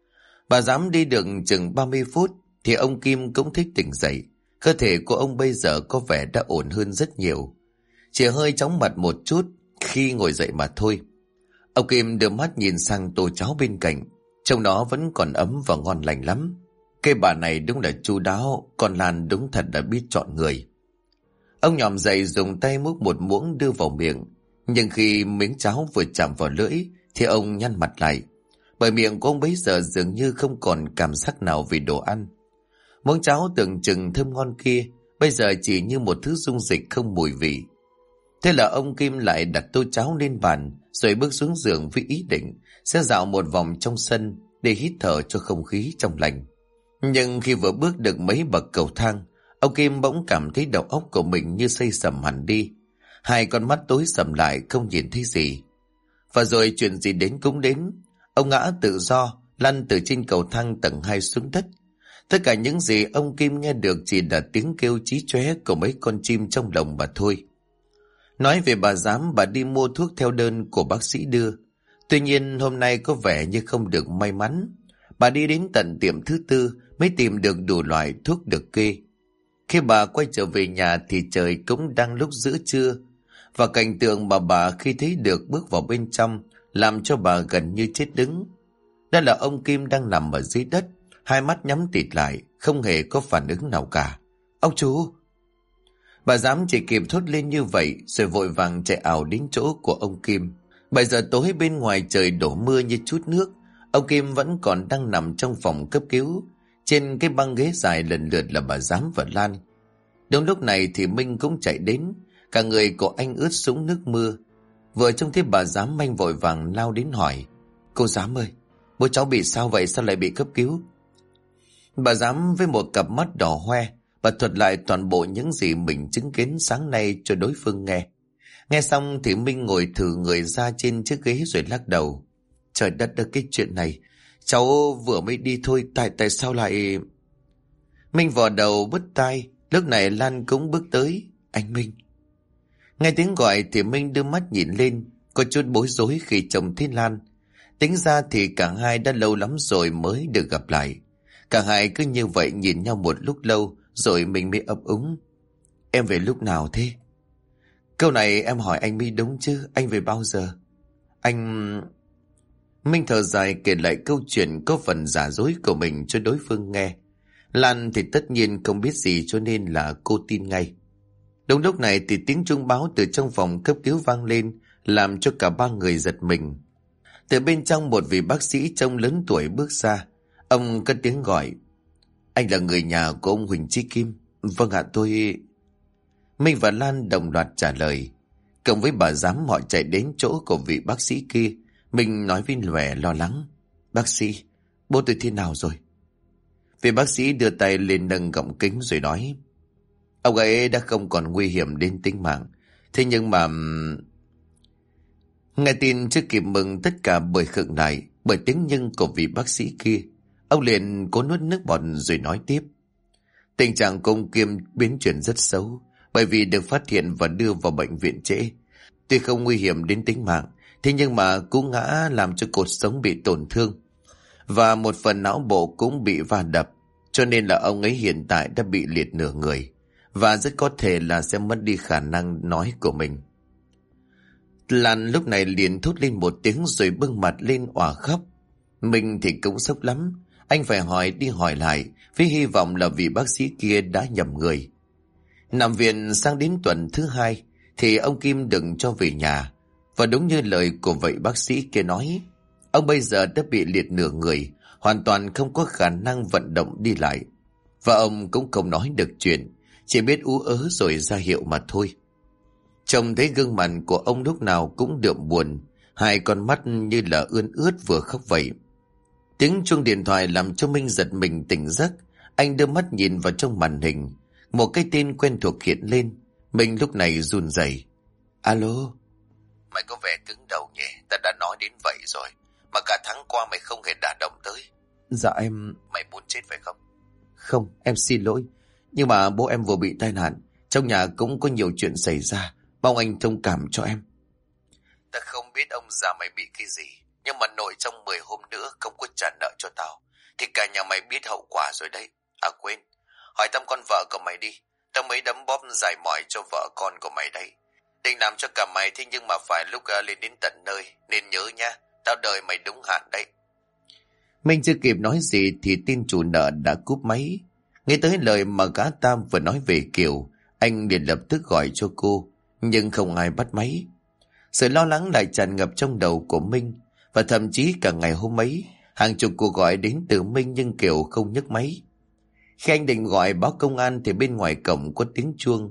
Bà dám đi được chừng 30 phút thì ông Kim cũng thích tỉnh dậy. Cơ thể của ông bây giờ có vẻ đã ổn hơn rất nhiều. Chỉ hơi chóng mặt một chút khi ngồi dậy mà thôi. Ông Kim đưa mắt nhìn sang tô cháo bên cạnh. Trong nó vẫn còn ấm và ngon lành lắm. Cái bà này đúng là chu đáo, còn Lan đúng thật đã biết chọn người. Ông nhòm dậy dùng tay múc một muỗng đưa vào miệng. Nhưng khi miếng cháo vừa chạm vào lưỡi thì ông nhăn mặt lại. Bởi miệng của ông bấy giờ dường như không còn cảm giác nào về đồ ăn. Muỗng cháo tưởng chừng thơm ngon kia bây giờ chỉ như một thứ dung dịch không mùi vị. Thế là ông Kim lại đặt tô cháo lên bàn rồi bước xuống giường với ý định sẽ dạo một vòng trong sân để hít thở cho không khí trong lành. Nhưng khi vừa bước được mấy bậc cầu thang, ông Kim bỗng cảm thấy đầu óc của mình như xây sầm hẳn đi. Hai con mắt tối sầm lại không nhìn thấy gì. Và rồi chuyện gì đến cũng đến. Ông ngã tự do, lăn từ trên cầu thang tầng 2 xuống đất. Tất cả những gì ông Kim nghe được chỉ là tiếng kêu chí chóe của mấy con chim trong lồng mà thôi. Nói về bà giám, bà đi mua thuốc theo đơn của bác sĩ đưa. Tuy nhiên hôm nay có vẻ như không được may mắn. Bà đi đến tận tiệm thứ tư mới tìm được đủ loại thuốc được kê. Khi bà quay trở về nhà thì trời cũng đang lúc giữa trưa. Và cảnh tượng mà bà khi thấy được bước vào bên trong làm cho bà gần như chết đứng. Đó là ông Kim đang nằm ở dưới đất, hai mắt nhắm tịt lại, không hề có phản ứng nào cả. Ông chú! Bà dám chỉ kịp thốt lên như vậy rồi vội vàng chạy ảo đến chỗ của ông Kim. 7 giờ tối bên ngoài trời đổ mưa như chút nước. Ông Kim vẫn còn đang nằm trong phòng cấp cứu. Trên cái băng ghế dài lần lượt là bà Giám và Lan. Đúng lúc này thì Minh cũng chạy đến. Cả người của anh ướt sũng nước mưa. Vừa trông thấy bà Giám, anh vội vàng lao đến hỏi: Cô Giám ơi, bố cháu bị sao vậy, sao lại bị cấp cứu? Bà Giám với một cặp mắt đỏ hoe, bà thuật lại toàn bộ những gì mình chứng kiến sáng nay cho đối phương nghe. Nghe xong thì Minh ngồi thử người ra trên chiếc ghế rồi lắc đầu. Trời đất ơi, cái chuyện này cháu vừa mới đi thôi, tại sao lại... Minh vò đầu bứt tai. Lúc này Lan cũng bước tới. Anh Minh. Nghe tiếng gọi thì Minh đưa mắt nhìn lên, có chút bối rối khi trông thấy Lan. Tính ra thì cả hai đã lâu lắm rồi mới được gặp lại. Cả hai cứ như vậy nhìn nhau một lúc lâu rồi mình mới ấp úng. Em về lúc nào thế? Câu này em hỏi anh mới đúng chứ, anh về bao giờ? Anh... Minh thở dài kể lại câu chuyện có phần giả dối của mình cho đối phương nghe. Lan thì tất nhiên không biết gì cho nên là cô tin ngay. Đúng lúc này thì tiếng chuông báo từ trong phòng cấp cứu vang lên, làm cho cả ba người giật mình. Từ bên trong một vị bác sĩ trông lớn tuổi bước ra. Ông cất tiếng gọi. Anh là người nhà của ông Huỳnh Chí Kim? Vâng ạ, tôi... Minh và Lan đồng loạt trả lời. Cộng với bà Giám họ chạy đến chỗ của vị bác sĩ kia. Minh nói với vẻ lo lắng. Bác sĩ, bố tôi thế nào rồi? Vị bác sĩ đưa tay lên nâng gọng kính rồi nói. Ông ấy đã không còn nguy hiểm đến tính mạng. Thế nhưng mà... Nghe tin chưa kịp mừng, tất cả bởi khựng lại bởi tiếng nhưng của vị bác sĩ kia. Ông liền cố nuốt nước bọt rồi nói tiếp. Tình trạng của ông Kim biến chuyển rất xấu, bởi vì được phát hiện và đưa vào bệnh viện trễ. Tuy không nguy hiểm đến tính mạng, thế nhưng mà cú ngã làm cho cột sống bị tổn thương và một phần não bộ cũng bị va đập, cho nên là ông ấy hiện tại đã bị liệt nửa người và rất có thể là sẽ mất đi khả năng nói của mình. Lan lúc này liền thốt lên một tiếng rồi bưng mặt lên òa khóc. Mình thì cũng sốc lắm. Anh phải hỏi đi hỏi lại với hy vọng là vị bác sĩ kia đã nhầm người. Nằm viện sang đến tuần thứ 2 thì ông Kim đừng cho về nhà. Và đúng như lời của vị bác sĩ kia nói, ông bây giờ đã bị liệt nửa người, hoàn toàn không có khả năng vận động đi lại. Và ông cũng không nói được chuyện, chỉ biết ú ớ rồi ra hiệu mà thôi. Trông thấy gương mặt của ông lúc nào cũng đượm buồn, hai con mắt như là ươn ướt vừa khóc vậy. Tiếng chuông điện thoại làm cho Minh giật mình tỉnh giấc. Anh đưa mắt nhìn vào trong màn hình. Một cái tên quen thuộc hiện lên. Minh lúc này run rẩy. Alo? Mày có vẻ cứng đầu nhỉ? Ta đã nói đến vậy rồi. Mà cả tháng qua mày không hề đả động tới. Dạ em... Mày muốn chết phải không? Không, em xin lỗi. Nhưng mà bố em vừa bị tai nạn. Trong nhà cũng có nhiều chuyện xảy ra. Mong anh thông cảm cho em. Ta không biết ông già mày bị cái gì, nhưng mà nội trong 10 hôm nữa không có trả nợ cho tao thì cả nhà mày biết hậu quả rồi đấy. À quên, hỏi thăm con vợ của mày đi. Tao mới đấm bóp giải mỏi cho vợ con của mày đấy. Định làm cho cả mày, thế nhưng mà phải lúc lên đến tận nơi. Nên nhớ nha, tao đợi mày đúng hạn đấy. Mình chưa kịp nói gì thì tin chủ nợ đã cúp máy. Nghe tới lời mà gã Tam vừa nói về Kiều, anh liền lập tức gọi cho cô, nhưng không ai bắt máy. Sự lo lắng lại tràn ngập trong đầu của Minh, và thậm chí cả ngày hôm ấy, hàng chục cuộc gọi đến từ Minh nhưng Kiều không nhấc máy. Khi anh định gọi báo công an thì bên ngoài cổng có tiếng chuông.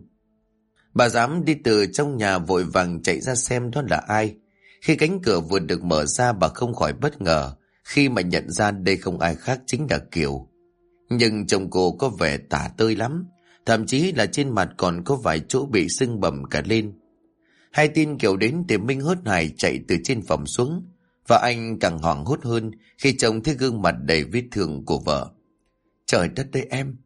Bà Giám đi từ trong nhà vội vàng chạy ra xem đó là ai. Khi cánh cửa vừa được mở ra, bà không khỏi bất ngờ khi mà nhận ra đây không ai khác chính là Kiều. Nhưng chồng cô có vẻ tả tơi lắm, thậm chí là trên mặt còn có vài chỗ bị sưng bầm cả lên. Hay tin Kiều đến thì Minh hớt hải chạy từ trên phòng xuống, và anh càng hoảng hốt hơn khi trông thấy gương mặt đầy vết thương của vợ. Trời đất ơi em!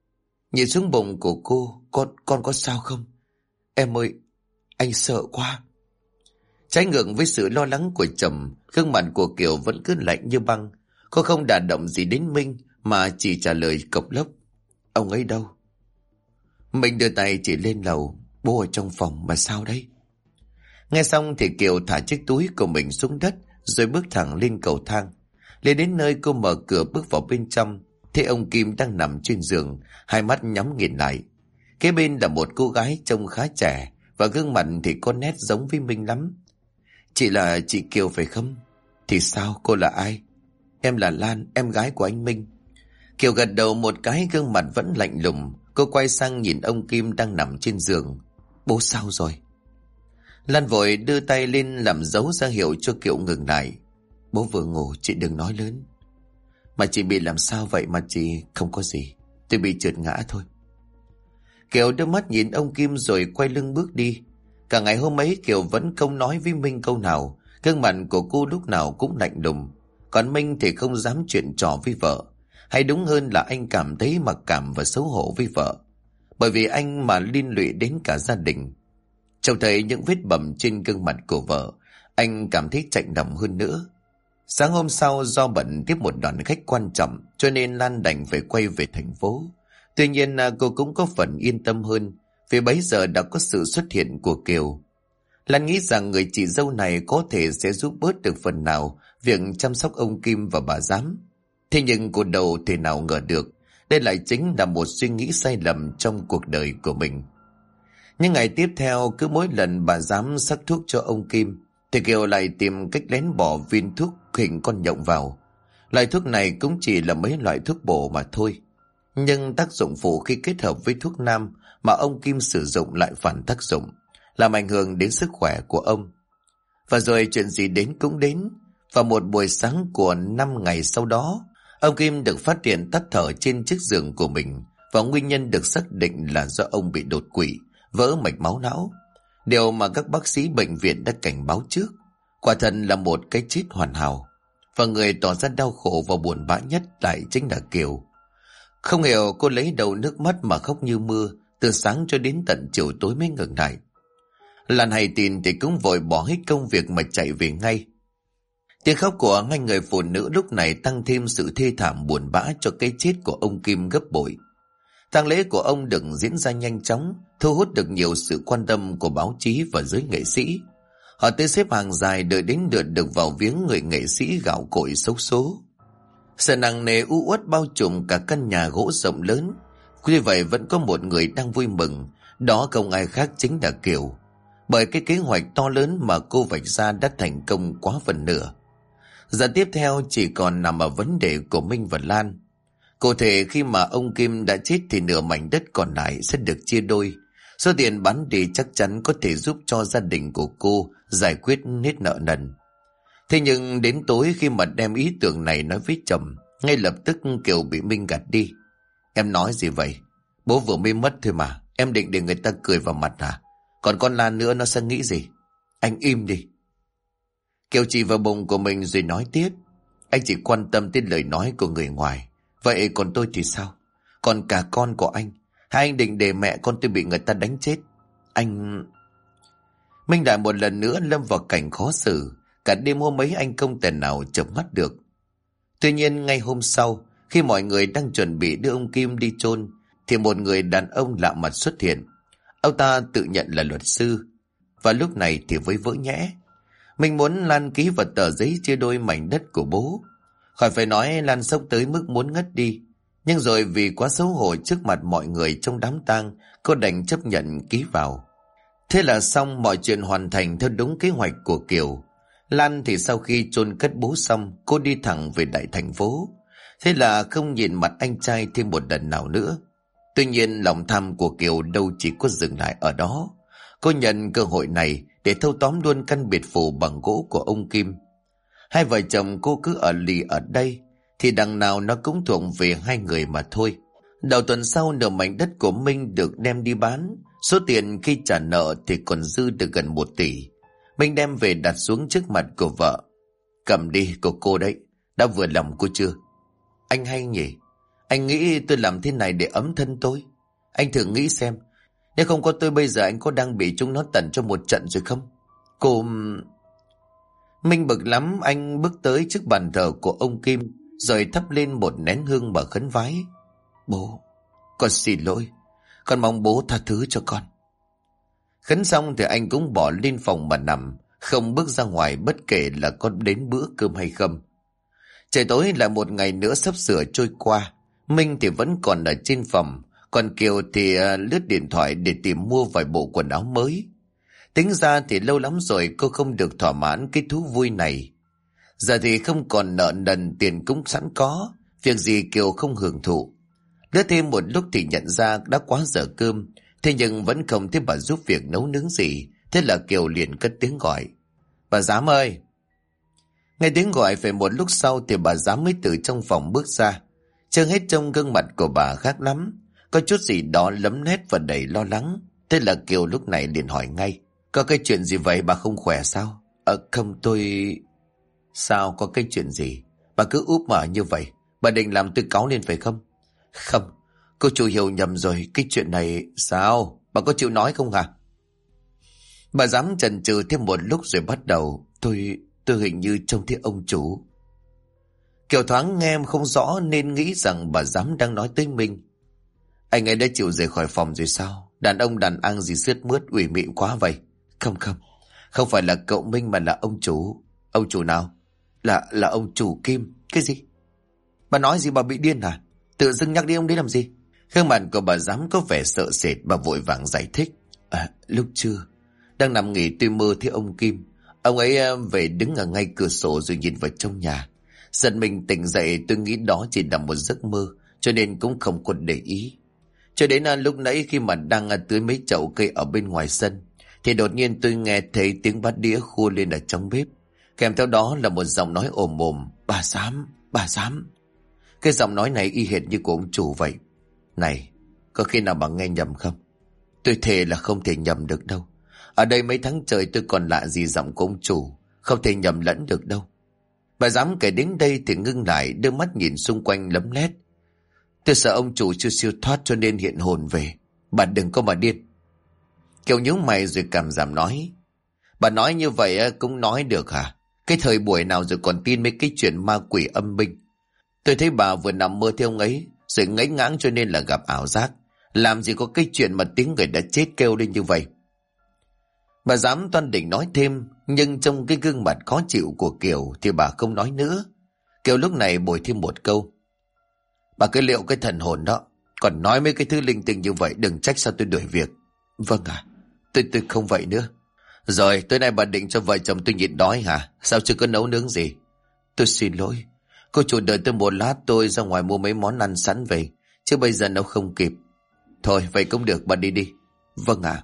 Nhìn xuống bụng của cô, con có sao không? Em ơi, anh sợ quá. Trái ngược với sự lo lắng của chồng, gương mặt của Kiều vẫn cứ lạnh như băng. Cô không đả động gì đến Minh mà chỉ trả lời cộc lốc. Ông ấy đâu? Minh đưa tay chỉ lên lầu. Bố ở trong phòng mà sao đấy? Nghe xong thì Kiều thả chiếc túi của mình xuống đất rồi bước thẳng lên cầu thang. Lên đến nơi cô mở cửa bước vào bên trong, thấy ông Kim đang nằm trên giường, hai mắt nhắm nghiền lại. Kế bên là một cô gái trông khá trẻ và gương mặt thì có nét giống với Minh lắm. Chị là chị Kiều phải không? Thì sao, cô là ai? Em là Lan, em gái của anh Minh. Kiều gật đầu một cái, gương mặt vẫn lạnh lùng. Cô quay sang nhìn ông Kim đang nằm trên giường. Bố sao rồi? Lan vội đưa tay lên làm dấu ra hiệu cho Kiều ngừng lại. Bố vừa ngủ, chị đừng nói lớn. Mà chị bị làm sao vậy? Mà chị không có gì, tôi bị trượt ngã thôi. Kiều đưa mắt nhìn ông Kim rồi quay lưng bước đi. Cả ngày hôm ấy Kiều vẫn không nói với Minh câu nào. Gương mặt của cô lúc nào cũng lạnh lùng. Còn Minh thì không dám chuyện trò với vợ. Hay đúng hơn là anh cảm thấy mặc cảm và xấu hổ với vợ. Bởi vì anh mà liên lụy đến cả gia đình. Trông thấy những vết bầm trên gương mặt của vợ, anh cảm thấy chạnh lòng hơn nữa. Sáng hôm sau do bận tiếp một đoàn khách quan trọng cho nên Lan đành phải quay về thành phố. Tuy nhiên cô cũng có phần yên tâm hơn vì bấy giờ đã có sự xuất hiện của Kiều. Lan nghĩ rằng người chị dâu này có thể sẽ giúp bớt được phần nào việc chăm sóc ông Kim và bà Giám. Thế nhưng cô đầu thể nào ngờ được đây lại chính là một suy nghĩ sai lầm trong cuộc đời của mình. Những ngày tiếp theo, cứ mỗi lần bà Giám sắc thuốc cho ông Kim thì Kiều lại tìm cách lén bỏ viên thuốc hình con nhộng vào. Loại thuốc này cũng chỉ là mấy loại thuốc bổ mà thôi. Nhưng tác dụng phụ khi kết hợp với thuốc nam mà ông Kim sử dụng lại phản tác dụng, làm ảnh hưởng đến sức khỏe của ông. Và rồi chuyện gì đến cũng đến. Vào một buổi sáng của 5 ngày sau đó, ông Kim được phát hiện tắt thở trên chiếc giường của mình, và nguyên nhân được xác định là do ông bị đột quỵ, vỡ mạch máu não. Điều mà các bác sĩ bệnh viện đã cảnh báo trước. Quả thật là một cái chết hoàn hảo. Và người tỏ ra đau khổ và buồn bã nhất lại chính là Kiều. Không hiểu cô lấy đầu nước mắt mà khóc như mưa, từ sáng cho đến tận chiều tối mới ngừng lại. Lan hay tin thì cũng vội bỏ hết công việc mà chạy về ngay. Tiếng khóc của hai người phụ nữ lúc này tăng thêm sự thê thảm buồn bã cho cái chết của ông Kim gấp bội. Tang lễ của ông được diễn ra nhanh chóng, thu hút được nhiều sự quan tâm của báo chí và giới nghệ sĩ. Họ tới xếp hàng dài đợi đến lượt được vào viếng người nghệ sĩ gạo cội xấu số. Sự nặng nề u uất bao trùm cả căn nhà gỗ rộng lớn. Tuy vậy vẫn có một người đang vui mừng, đó không ai khác chính là Kiều. Bởi cái kế hoạch to lớn mà cô vạch ra đã thành công quá phần nửa. Giờ tiếp theo chỉ còn nằm ở vấn đề của Minh và Lan. Cụ thể khi mà ông Kim đã chết thì nửa mảnh đất còn lại sẽ được chia đôi. Số tiền bán đi chắc chắn có thể giúp cho gia đình của cô giải quyết hết nợ nần. Thế nhưng đến tối khi mà đem ý tưởng này nói với chồng, ngay lập tức Kiều bị Minh gạt đi. Em nói gì vậy? Bố vừa mới mất thôi mà, em định để người ta cười vào mặt hả? Còn con Lan nữa nó sẽ nghĩ gì? Anh im đi. Kiều chỉ vào bụng của mình rồi nói tiếp. Anh chỉ quan tâm đến lời nói của người ngoài. Vậy còn tôi thì sao? Còn cả con của anh. Hai anh định để mẹ con tôi bị người ta đánh chết? Anh... Minh lại một lần nữa lâm vào cảnh khó xử. Cả đêm hôm ấy anh không thể nào chợp mắt được. Tuy nhiên ngay hôm sau, khi mọi người đang chuẩn bị đưa ông Kim đi chôn, thì một người đàn ông lạ mặt xuất hiện. Ông ta tự nhận là luật sư. Và lúc này thì với vỡ nhẽ. Mình muốn Lan ký vào tờ giấy chia đôi mảnh đất của bố. Khỏi phải nói Lan sốc tới mức muốn ngất đi. Nhưng rồi vì quá xấu hổ trước mặt mọi người trong đám tang, cô đành chấp nhận ký vào. Thế là xong, mọi chuyện hoàn thành theo đúng kế hoạch của Kiều. Lan thì sau khi chôn cất bố xong, cô đi thẳng về đại thành phố. Thế là không nhìn mặt anh trai thêm một lần nào nữa. Tuy nhiên lòng tham của Kiều đâu chỉ có dừng lại ở đó. Cô nhận cơ hội này để thâu tóm luôn căn biệt phủ bằng gỗ của ông Kim. Hai vợ chồng cô cứ ở lì ở đây thì đằng nào nó cũng thuộc về hai người mà thôi. Đầu tuần sau, nửa mảnh đất của Minh được đem đi bán. Số tiền khi trả nợ thì còn dư được gần 1 tỷ. Minh đem về đặt xuống trước mặt của vợ. Cầm đi của cô đấy, đã vừa lòng cô chưa? Anh hay nhỉ? Anh nghĩ tôi làm thế này để ấm thân tôi. Anh thử nghĩ xem, nếu không có tôi bây giờ anh có đang bị chúng nó tận cho một trận rồi không? Cô... Minh bực lắm, anh bước tới trước bàn thờ của ông Kim, rồi thắp lên một nén hương mà khấn vái. Bố, con xin lỗi, con mong bố tha thứ cho con. Khấn xong thì anh cũng bỏ lên phòng mà nằm, không bước ra ngoài bất kể là có đến bữa cơm hay không. Trời tối lại một ngày nữa sắp sửa trôi qua. Minh thì vẫn còn ở trên phòng, còn Kiều thì lướt điện thoại để tìm mua vài bộ quần áo mới. Tính ra thì lâu lắm rồi cô không được thỏa mãn cái thú vui này. Giờ thì không còn nợ nần, tiền cũng sẵn có, việc gì Kiều không hưởng thụ. Lướt thêm một lúc thì nhận ra đã quá giờ cơm, thế nhưng vẫn không thấy bà giúp việc nấu nướng gì. Thế là Kiều liền cất tiếng gọi. Bà Giám ơi! Nghe tiếng gọi phải một lúc sau thì bà Giám mới từ trong phòng bước ra. Chưa hết trông gương mặt của bà khác lắm, có chút gì đó lấm lét và đầy lo lắng. Thế là Kiều lúc này liền hỏi ngay. Có cái chuyện gì vậy, bà không khỏe sao? Không, tôi... Sao, có cái chuyện gì? Bà cứ úp mở như vậy, bà định làm tôi cáu lên phải không? Không, cô chủ hiểu nhầm rồi, cái chuyện này... Sao? Bà có chịu nói không hả? Bà Giám chần chừ thêm một lúc rồi bắt đầu. Tôi hình như trông thấy ông chủ. Kiều thoáng nghe không rõ nên nghĩ rằng bà Giám đang nói tới mình. Anh ấy đã chịu rời khỏi phòng rồi sao? Đàn ông đàn ăn gì sướt mướt ủy mị quá vậy? Không phải là cậu Minh mà là ông chủ. Ông chủ nào? Là ông chủ Kim. Cái gì? Bà nói gì, bà bị điên hả? Tự dưng nhắc đi ông đấy làm gì? Gương mặt của bà Giám có vẻ sợ sệt, bà vội vàng giải thích. Lúc trưa đang nằm nghỉ tôi mơ thấy ông Kim. Ông ấy về đứng ở ngay cửa sổ rồi nhìn vào trong nhà. Giật mình tỉnh dậy, tôi nghĩ đó chỉ là một giấc mơ, cho nên cũng không còn để ý. Cho đến lúc nãy khi mà đang tưới mấy chậu cây ở bên ngoài sân, thì đột nhiên tôi nghe thấy tiếng bát đĩa khua lên ở trong bếp. Kèm theo đó là một giọng nói ồm ồm. Bà Giám. Cái giọng nói này y hệt như của ông chủ vậy. Này, có khi nào bà nghe nhầm không? Tôi thề là không thể nhầm được đâu. Ở đây mấy tháng trời tôi còn lạ gì giọng của ông chủ, không thể nhầm lẫn được đâu. Bà Giám kể đến đây thì ngưng lại, đưa mắt nhìn xung quanh lấm lét. Tôi sợ ông chủ chưa siêu thoát cho nên hiện hồn về. Bà đừng có mà điên. Kiều nhíu mày rồi cảm giảm nói. Bà nói như vậy cũng nói được hả? Cái thời buổi nào rồi còn tin mấy cái chuyện ma quỷ âm binh? Tôi thấy bà vừa nằm mơ theo ông ấy, rồi ngấy ngãng cho nên là gặp ảo giác. Làm gì có cái chuyện mà tiếng người đã chết kêu lên như vậy? Bà Giám toan định nói thêm, nhưng trong cái gương mặt khó chịu của Kiều thì bà không nói nữa. Kiều lúc này bồi thêm một câu. Bà cứ liệu cái thần hồn đó, còn nói mấy cái thứ linh tinh như vậy, đừng trách sao tôi đuổi việc. Vâng ạ, tôi không vậy nữa. Rồi, tối nay bà định cho vợ chồng tôi nhịn đói hả? Sao chưa có nấu nướng gì? Tôi xin lỗi, cô chủ đợi tôi một lát, tôi ra ngoài mua mấy món ăn sẵn về, chứ bây giờ nấu không kịp. Thôi, vậy cũng được, bà đi đi. Vâng ạ.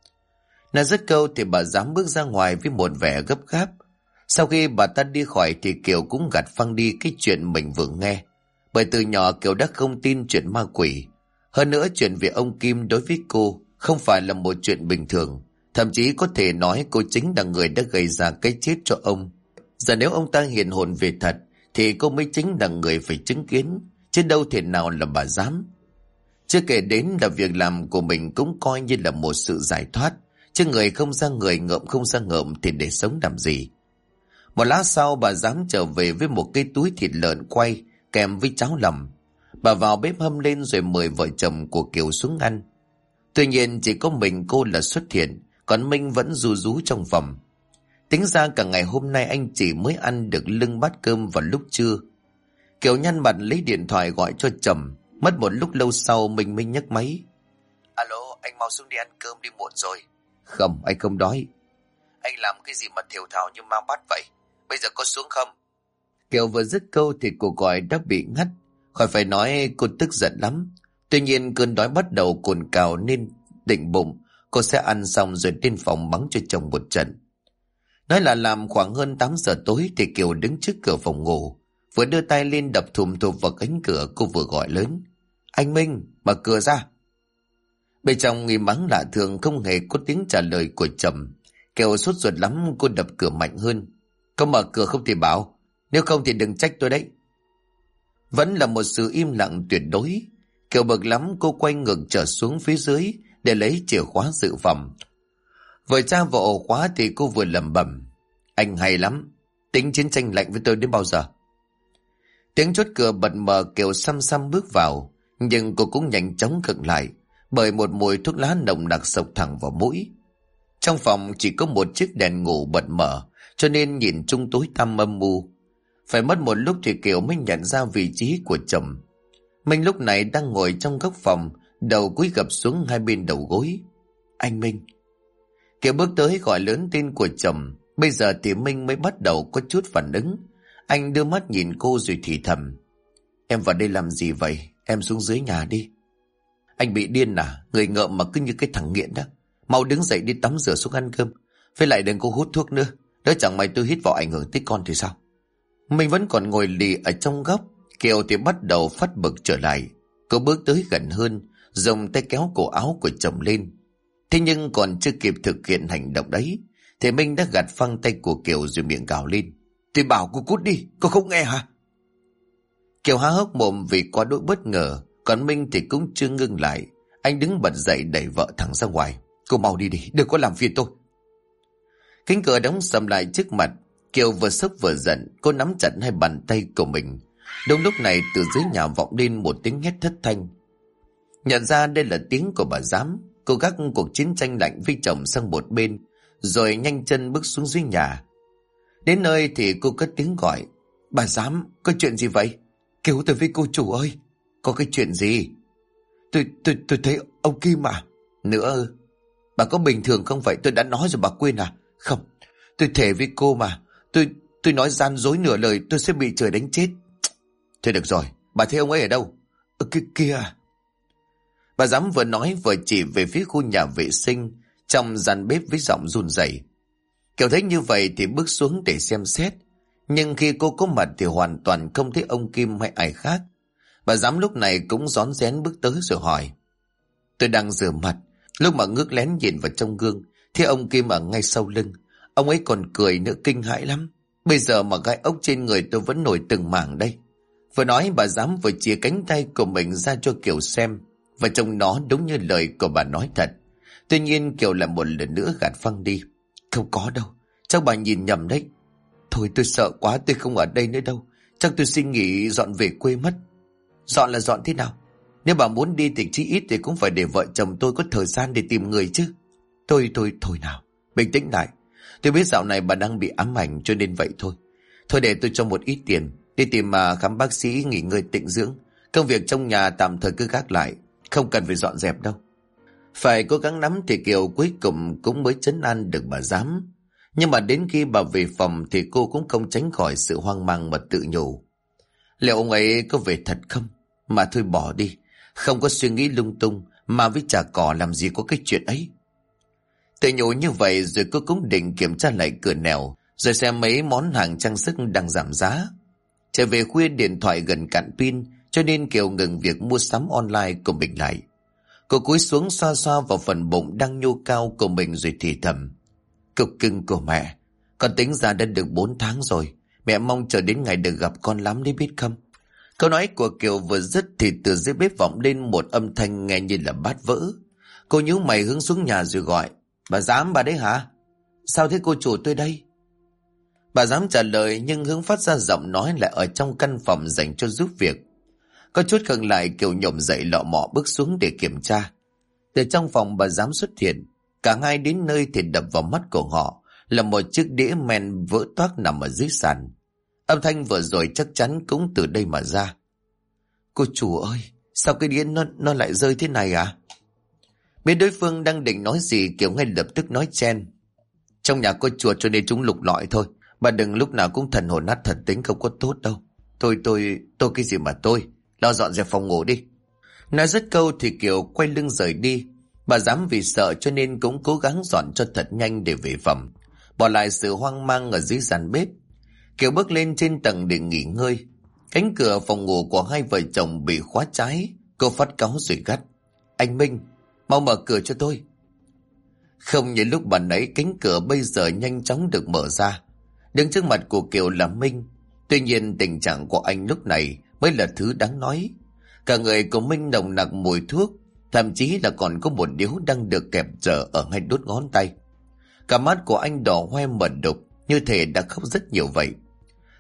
Nói dứt câu thì bà Giám bước ra ngoài với một vẻ gấp gáp. Sau khi bà ta đi khỏi thì Kiều cũng gạt phăng đi cái chuyện mình vừa nghe. Bởi từ nhỏ Kiều đã không tin chuyện ma quỷ. Hơn nữa chuyện về ông Kim đối với cô không phải là một chuyện bình thường. Thậm chí có thể nói cô chính là người đã gây ra cái chết cho ông. Giờ nếu ông ta hiện hồn về thật thì cô mới chính là người phải chứng kiến, chứ đâu thể nào là bà Giám. Chưa kể đến là việc làm của mình cũng coi như là một sự giải thoát. Chứ người không ra người, ngợm không ra ngợm thì để sống làm gì. Một lát sau bà Giám trở về với một cái túi thịt lợn quay kèm với cháo lòng. Bà vào bếp hâm lên rồi mời vợ chồng của Kiều xuống ăn. Tuy nhiên chỉ có mình cô là xuất hiện, còn Minh vẫn ru rú trong phòng. Tính ra cả ngày hôm nay anh chỉ mới ăn được lưng bát cơm vào lúc trưa. Kiều nhăn mặt lấy điện thoại gọi cho chồng. Mất một lúc lâu sau Minh nhấc máy. Alo, anh mau xuống đi ăn cơm đi, muộn rồi. Không, anh không đói. Anh làm cái gì mà thều thào như ma bắt vậy? Bây giờ có xuống không? Kiều vừa dứt câu thì cuộc gọi đã bị ngắt. Khỏi phải nói cô tức giận lắm. Tuy nhiên cơn đói bắt đầu cồn cào nên định bụng cô sẽ ăn xong rồi lên phòng mắng cho chồng một trận. Nói là làm khoảng hơn 8 giờ tối thì Kiều đứng trước cửa phòng ngủ. Vừa đưa tay lên đập thùm thụp vào cánh cửa, cô vừa gọi lớn. Anh Minh, mở cửa ra. Bên trong nghi mắng lạ thường không hề có tiếng trả lời của chồng. Kiều sốt ruột lắm, cô đập cửa mạnh hơn. Không mở cửa không thì bảo, nếu không thì đừng trách tôi đấy. Vẫn là một sự im lặng tuyệt đối. Kiều bực lắm, cô quay ngược trở xuống phía dưới để lấy chìa khóa dự phòng. Vừa tra vào ổ khóa thì cô vừa lẩm bẩm. Anh hay lắm, Tính chiến tranh lạnh với tôi đến bao giờ? Tiếng chốt cửa bật mở, Kiều xăm xăm bước vào, nhưng cô cũng nhanh chóng khựng lại, bởi một mùi thuốc lá nồng nặc xộc thẳng vào mũi. Trong phòng chỉ có một chiếc đèn ngủ bật mở, cho nên nhìn chung tối tăm âm u. Phải mất một lúc thì Kiều mới nhận ra vị trí của chồng. Minh lúc này đang ngồi trong góc phòng, đầu cúi gập xuống hai bên đầu gối. Anh Minh. Kiều bước tới gọi lớn tên của chồng. Bây giờ thì Minh mới bắt đầu có chút phản ứng. Anh đưa mắt nhìn cô rồi thì thầm. Em vào đây làm gì vậy? Em xuống dưới nhà đi. Anh bị điên à? Người ngợm mà cứ như cái thằng nghiện đó. Mau đứng dậy đi tắm rửa xuống ăn cơm. Với lại đừng có hút thuốc nữa. Nếu chẳng may tôi hít vào ảnh hưởng tới con thì sao? Mình vẫn còn ngồi lì ở trong góc. Kiều thì bắt đầu phát bực trở lại. Cô bước tới gần hơn, dùng tay kéo cổ áo của chồng lên. Thế nhưng còn chưa kịp thực hiện hành động đấy thì Minh đã gạt phăng tay của Kiều rồi miệng gào lên. Tôi bảo cô cút đi, cô không nghe hả? Kiều há hốc mồm vì quá đỗi bất ngờ. Còn Minh thì cũng chưa ngưng lại. Anh đứng bật dậy đẩy vợ thẳng ra ngoài. Cô mau đi đi, đừng có làm phiền tôi. Cánh cửa đóng sầm lại trước mặt. Kiều vừa sốc vừa giận. Cô nắm chặt hai bàn tay của mình. Đúng lúc này từ dưới nhà vọng lên một tiếng hét thất thanh. Nhận ra đây là tiếng của bà Giám. Cô gác cuộc chiến tranh lạnh với chồng sang một bên, rồi nhanh chân bước xuống dưới nhà. Đến nơi thì cô cất tiếng gọi. Bà Giám, có chuyện gì vậy? Cứu tôi với cô chủ ơi. Có cái chuyện gì? Tôi thấy ông Kim à? Nữa, bà có bình thường không vậy? Tôi đã nói rồi bà quên à? Không, tôi thề với cô mà. Tôi nói gian dối nửa lời tôi sẽ bị trời đánh chết. Thôi được rồi, bà thấy ông ấy ở đâu? Kia. Bà Giám vừa nói vừa chỉ về phía khu nhà vệ sinh trong gian bếp với giọng run rẩy. Kiều thấy như vậy thì bước xuống để xem xét. Nhưng khi cô có mặt thì hoàn toàn không thấy ông Kim hay ai khác. Bà Giám lúc này cũng rón rén bước tới rồi hỏi. Tôi đang rửa mặt, lúc mà ngước lén nhìn vào trong gương thì ông Kim ở ngay sau lưng. Ông ấy còn cười nữa, kinh hãi lắm. Bây giờ mà gai ốc trên người tôi vẫn nổi từng mảng đây. Vừa nói bà Giám vừa chìa cánh tay của mình ra cho Kiều xem. Và trông nó đúng như lời của bà nói thật. Tuy nhiên Kiều lại một lần nữa gạt phăng đi. Không có đâu, chắc bà nhìn nhầm đấy. Thôi tôi sợ quá, tôi không ở đây nữa đâu. Chắc tôi xin nghỉ dọn về quê mất. Dọn là dọn thế nào? Nếu bà muốn đi thì chí ít thì cũng phải để vợ chồng tôi có thời gian để tìm người chứ. Thôi nào, bình tĩnh lại. Tôi biết dạo này bà đang bị ám ảnh cho nên vậy thôi. Thôi để tôi cho một ít tiền đi tìm khám bác sĩ, nghỉ ngơi tịnh dưỡng. Công việc trong nhà tạm thời cứ gác lại, không cần phải dọn dẹp đâu. Phải cố gắng lắm thì Kiều cuối cùng cũng mới trấn an được bà Giám. Nhưng mà đến khi bà về phòng thì cô cũng không tránh khỏi sự hoang mang mà tự nhủ. Liệu ông ấy có về thật không? Mà thôi bỏ đi, không có suy nghĩ lung tung, mà với chả cỏ làm gì có cái chuyện ấy. Tự nhủ như vậy rồi cô cũng định kiểm tra lại cửa nẻo, rồi xem mấy món hàng trang sức đang giảm giá. Trở về khuya điện thoại gần cạn pin, cho nên Kiều ngừng việc mua sắm online của mình lại. Cô cúi xuống xoa xoa vào phần bụng đang nhô cao của mình rồi thì thầm. Cực cưng của mẹ, con tính ra đã được 4 tháng rồi. Mẹ mong chờ đến ngày được gặp con lắm đấy biết không? Câu nói của Kiều vừa dứt thì từ dưới bếp vọng lên một âm thanh nghe như là bát vỡ. Cô nhíu mày hướng xuống nhà rồi gọi. Bà Giám, bà đấy hả? Sao thế cô chủ, tôi đây. Bà Giám trả lời nhưng hướng phát ra giọng nói lại ở trong căn phòng dành cho giúp việc. Có chút khựng lại, Kiều nhổm dậy lọ mọ bước xuống để kiểm tra. Từ trong phòng bà Giám xuất hiện. Cả hai đến nơi thì đập vào mắt của họ là một chiếc đĩa men vỡ toác nằm ở dưới sàn. Âm thanh vừa rồi chắc chắn cũng từ đây mà ra. Cô chủ ơi, sao cái đĩa nó lại rơi thế này à? Biết đối phương đang định nói gì, Kiều ngay lập tức nói chen. Trong nhà có chuột cho nên chúng lục lọi thôi. Bà đừng lúc nào cũng thần hồn nát thần tính, không có tốt đâu. Tôi cái gì mà tôi? Lo dọn dẹp phòng ngủ đi. Nói dứt câu thì Kiều quay lưng rời đi. Bà Giám vì sợ cho nên cũng cố gắng dọn cho thật nhanh để về phòng, bỏ lại sự hoang mang ở dưới sàn bếp. Kiều bước lên trên tầng để nghỉ ngơi. Cánh cửa phòng ngủ của hai vợ chồng bị khóa trái. Cô phát cáu rồi gắt. Anh Minh, mau mở cửa cho tôi. Không như lúc bà nãy, cánh cửa bây giờ nhanh chóng được mở ra. Đứng trước mặt của Kiều là Minh. Tuy nhiên tình trạng của anh lúc này mới là thứ đáng nói. Cả người của Minh nồng nặc mùi thuốc, thậm chí là còn có một điếu đang được kẹp dở ở ngay đốt ngón tay. Cả mắt của anh đỏ hoe mờ đục, như thể đã khóc rất nhiều vậy.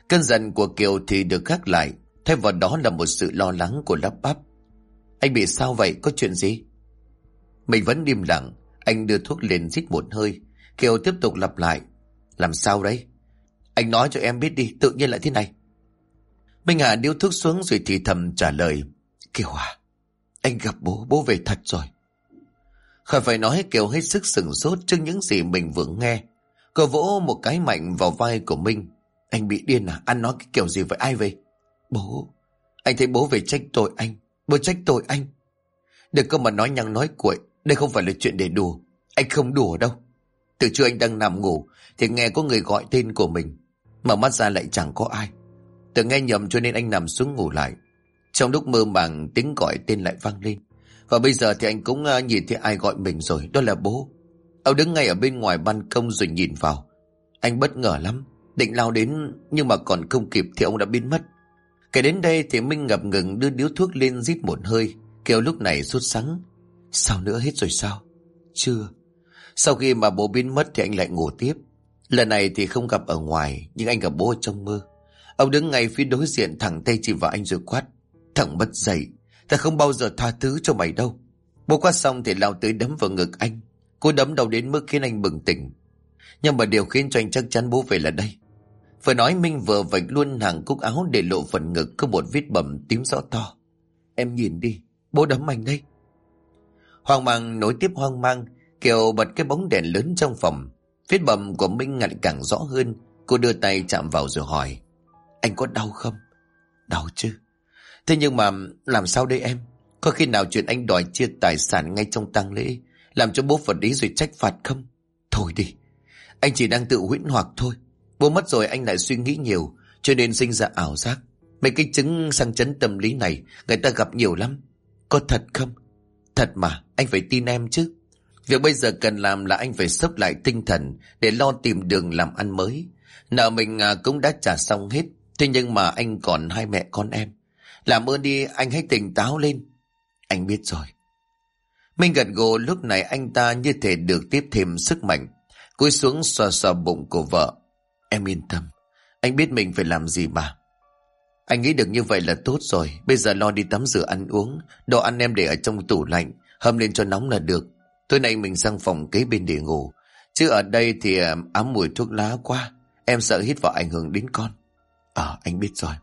Cơn giận của Kiều thì được gác lại, thay vào đó là một sự lo lắng của lắp bắp. Anh bị sao vậy, có chuyện gì? Mình vẫn im lặng. Anh đưa thuốc lên rít một hơi. Kiều tiếp tục lặp lại. Làm sao đấy? Anh nói cho em biết đi, tự nhiên lại thế này. Minh Hà điếu thuốc xuống rồi thì thầm trả lời. Kiều à, anh gặp bố, bố về thật rồi. Khỏi phải nói, Kiều hết sức sửng sốt trước những gì mình vừa nghe. Cô vỗ một cái mạnh vào vai của Minh. Anh bị điên à? Anh nói cái kiểu gì vậy, ai về? Bố. Anh thấy bố về trách tội anh. Bố trách tội anh. Đừng có mà nói nhăng nói cuội. Đây không phải là chuyện để đùa. Anh không đùa đâu. Từ trưa anh đang nằm ngủ thì nghe có người gọi tên của mình. Mở mắt ra lại chẳng có ai. Tưởng nghe nhầm cho nên anh nằm xuống ngủ lại. Trong lúc mơ màng tiếng gọi tên lại vang lên. Và bây giờ thì anh cũng nhìn thấy ai gọi mình rồi. Đó là bố. Ông đứng ngay ở bên ngoài ban công rồi nhìn vào. Anh bất ngờ lắm. Định lao đến nhưng mà còn không kịp thì ông đã biến mất. Kể đến đây thì Minh ngập ngừng đưa điếu thuốc lên rít một hơi. Kiều lúc này sốt sắng. Sao nữa, hết rồi sao? Chưa. Sau khi mà bố biến mất thì anh lại ngủ tiếp. Lần này thì không gặp ở ngoài, nhưng anh gặp bố ở trong mơ. Ông đứng ngay phía đối diện, thẳng tay chỉ vào anh rồi quát. Thằng mất dậy, ta không bao giờ tha thứ cho mày đâu. Bố quát xong thì lao tới đấm vào ngực anh. Cú đấm đầu đến mức khiến anh bừng tỉnh. Nhưng mà điều khiến cho anh chắc chắn bố về là đây. Vừa nói Minh vừa vạch luôn hàng cúc áo để lộ phần ngực có một vết bầm tím rõ to. Em nhìn đi, bố đấm anh đây. Hoang mang nối tiếp hoang mang, Kiều bật cái bóng đèn lớn trong phòng. Vết bầm của Minh ngày càng rõ hơn. Cô đưa tay chạm vào rồi hỏi. Anh có đau không? Đau chứ. Thế nhưng mà làm sao đây em? Có khi nào chuyện anh đòi chia tài sản ngay trong tang lễ làm cho bố phật ý rồi trách phạt không? Thôi đi, anh chỉ đang tự huyễn hoặc thôi. Bố mất rồi anh lại suy nghĩ nhiều, cho nên sinh ra ảo giác. Mấy cái chứng sang chấn tâm lý này người ta gặp nhiều lắm. Có thật không? Thật mà, anh phải tin em chứ. Việc bây giờ cần làm là anh phải xốc lại tinh thần để lo tìm đường làm ăn mới. Nợ mình cũng đã trả xong hết. Thế nhưng mà anh còn hai mẹ con em. Làm ơn đi, anh hãy tỉnh táo lên. Anh biết rồi. Minh gật gù, lúc này anh ta như thể được tiếp thêm sức mạnh. Cúi xuống xoa xoa bụng của vợ. Em yên tâm, anh biết mình phải làm gì mà. Anh nghĩ được như vậy là tốt rồi. Bây giờ lo đi tắm rửa ăn uống. Đồ ăn em để ở trong tủ lạnh, hâm lên cho nóng là được. Tối nay mình sang phòng kế bên để ngủ. Chứ ở đây thì ám mùi thuốc lá quá. Em sợ hít vào ảnh hưởng đến con. Anh biết rồi.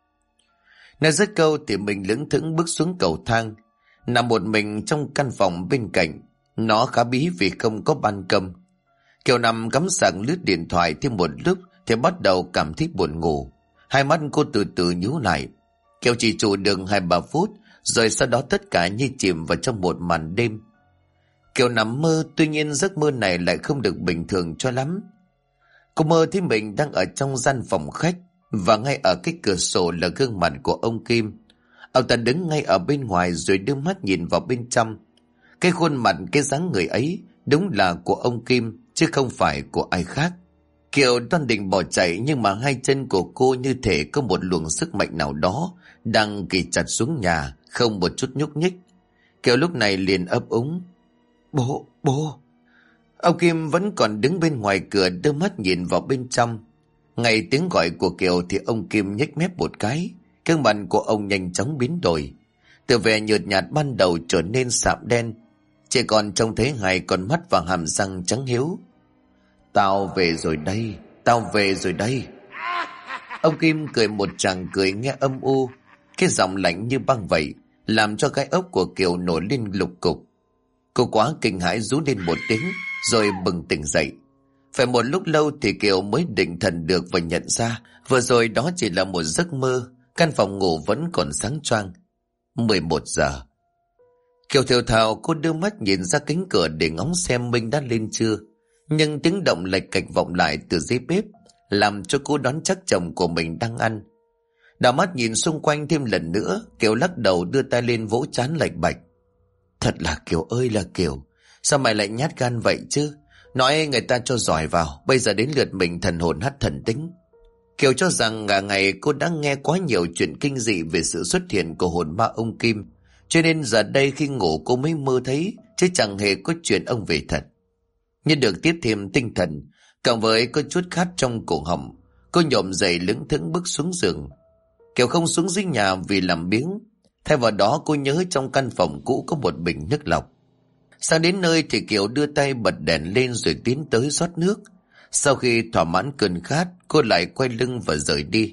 Nói dứt câu thì mình lững thững bước xuống cầu thang. Nằm một mình trong căn phòng bên cạnh. Nó khá bí vì không có ban công. Kiều nằm cắm sảng lướt điện thoại thêm một lúc thì bắt đầu cảm thấy buồn ngủ. Hai mắt cô từ từ nhíu lại. Kiều chỉ trụ được 2-3 phút, rồi sau đó tất cả như chìm vào trong một màn đêm. Kiều nằm mơ, tuy nhiên giấc mơ này lại không được bình thường cho lắm. Cô mơ thấy mình đang ở trong gian phòng khách, và ngay ở cái cửa sổ là gương mặt của ông Kim. Ông ta đứng ngay ở bên ngoài rồi đưa mắt nhìn vào bên trong. Cái khuôn mặt, cái dáng người ấy đúng là của ông Kim, chứ không phải của ai khác. Kiều toan định bỏ chạy, nhưng mà hai chân của cô như thể có một luồng sức mạnh nào đó đang kì chặt xuống nhà, không một chút nhúc nhích. Kiều lúc này liền ấp úng. Bố. Ông Kim vẫn còn đứng bên ngoài cửa đưa mắt nhìn vào bên trong. Ngay tiếng gọi của Kiều thì ông Kim nhếch mép một cái. Gương mặt của ông nhanh chóng biến đổi. Từ vẻ nhợt nhạt ban đầu trở nên sạm đen. Chỉ còn trông thấy hai con mắt và hàm răng trắng hiếu. Tao về rồi đây. Ông Kim cười một tràng cười nghe âm u. Cái giọng lạnh như băng vậy, làm cho cái ốc của Kiều nổi lên lục cục. Cô quá kinh hãi rú lên một tiếng, rồi bừng tỉnh dậy. Phải một lúc lâu thì Kiều mới định thần được và nhận ra vừa rồi đó chỉ là một giấc mơ. Căn phòng ngủ vẫn còn sáng choang. 11 giờ. Kiều thều thào cô đưa mắt nhìn ra cánh cửa để ngóng xem Minh đã lên chưa. Nhưng tiếng động lạch cạch vọng lại từ dưới bếp, làm cho cô đoán chắc chồng của mình đang ăn. Đảo mắt nhìn xung quanh thêm lần nữa, Kiều lắc đầu đưa tay lên vỗ trán lạch bạch. Thật là Kiều ơi là Kiều, sao mày lại nhát gan vậy chứ? Nói người ta cho giỏi vào, bây giờ đến lượt mình thần hồn hắt thần tính. Kiều cho rằng cả ngày cô đã nghe quá nhiều chuyện kinh dị về sự xuất hiện của hồn ma ông Kim, cho nên giờ đây khi ngủ cô mới mơ thấy, chứ chẳng hề có chuyện ông về thật. Nhưng được tiếp thêm tinh thần, cộng với có chút khát trong cổ họng, Cô nhổm dậy lững thững bước xuống giường. Kiều không xuống dưới nhà vì làm biếng. Thay vào đó cô nhớ trong căn phòng cũ có một bình nước lọc. Sang đến nơi thì Kiều đưa tay bật đèn lên rồi tiến tới rót nước. Sau khi thỏa mãn cơn khát, cô lại quay lưng và rời đi.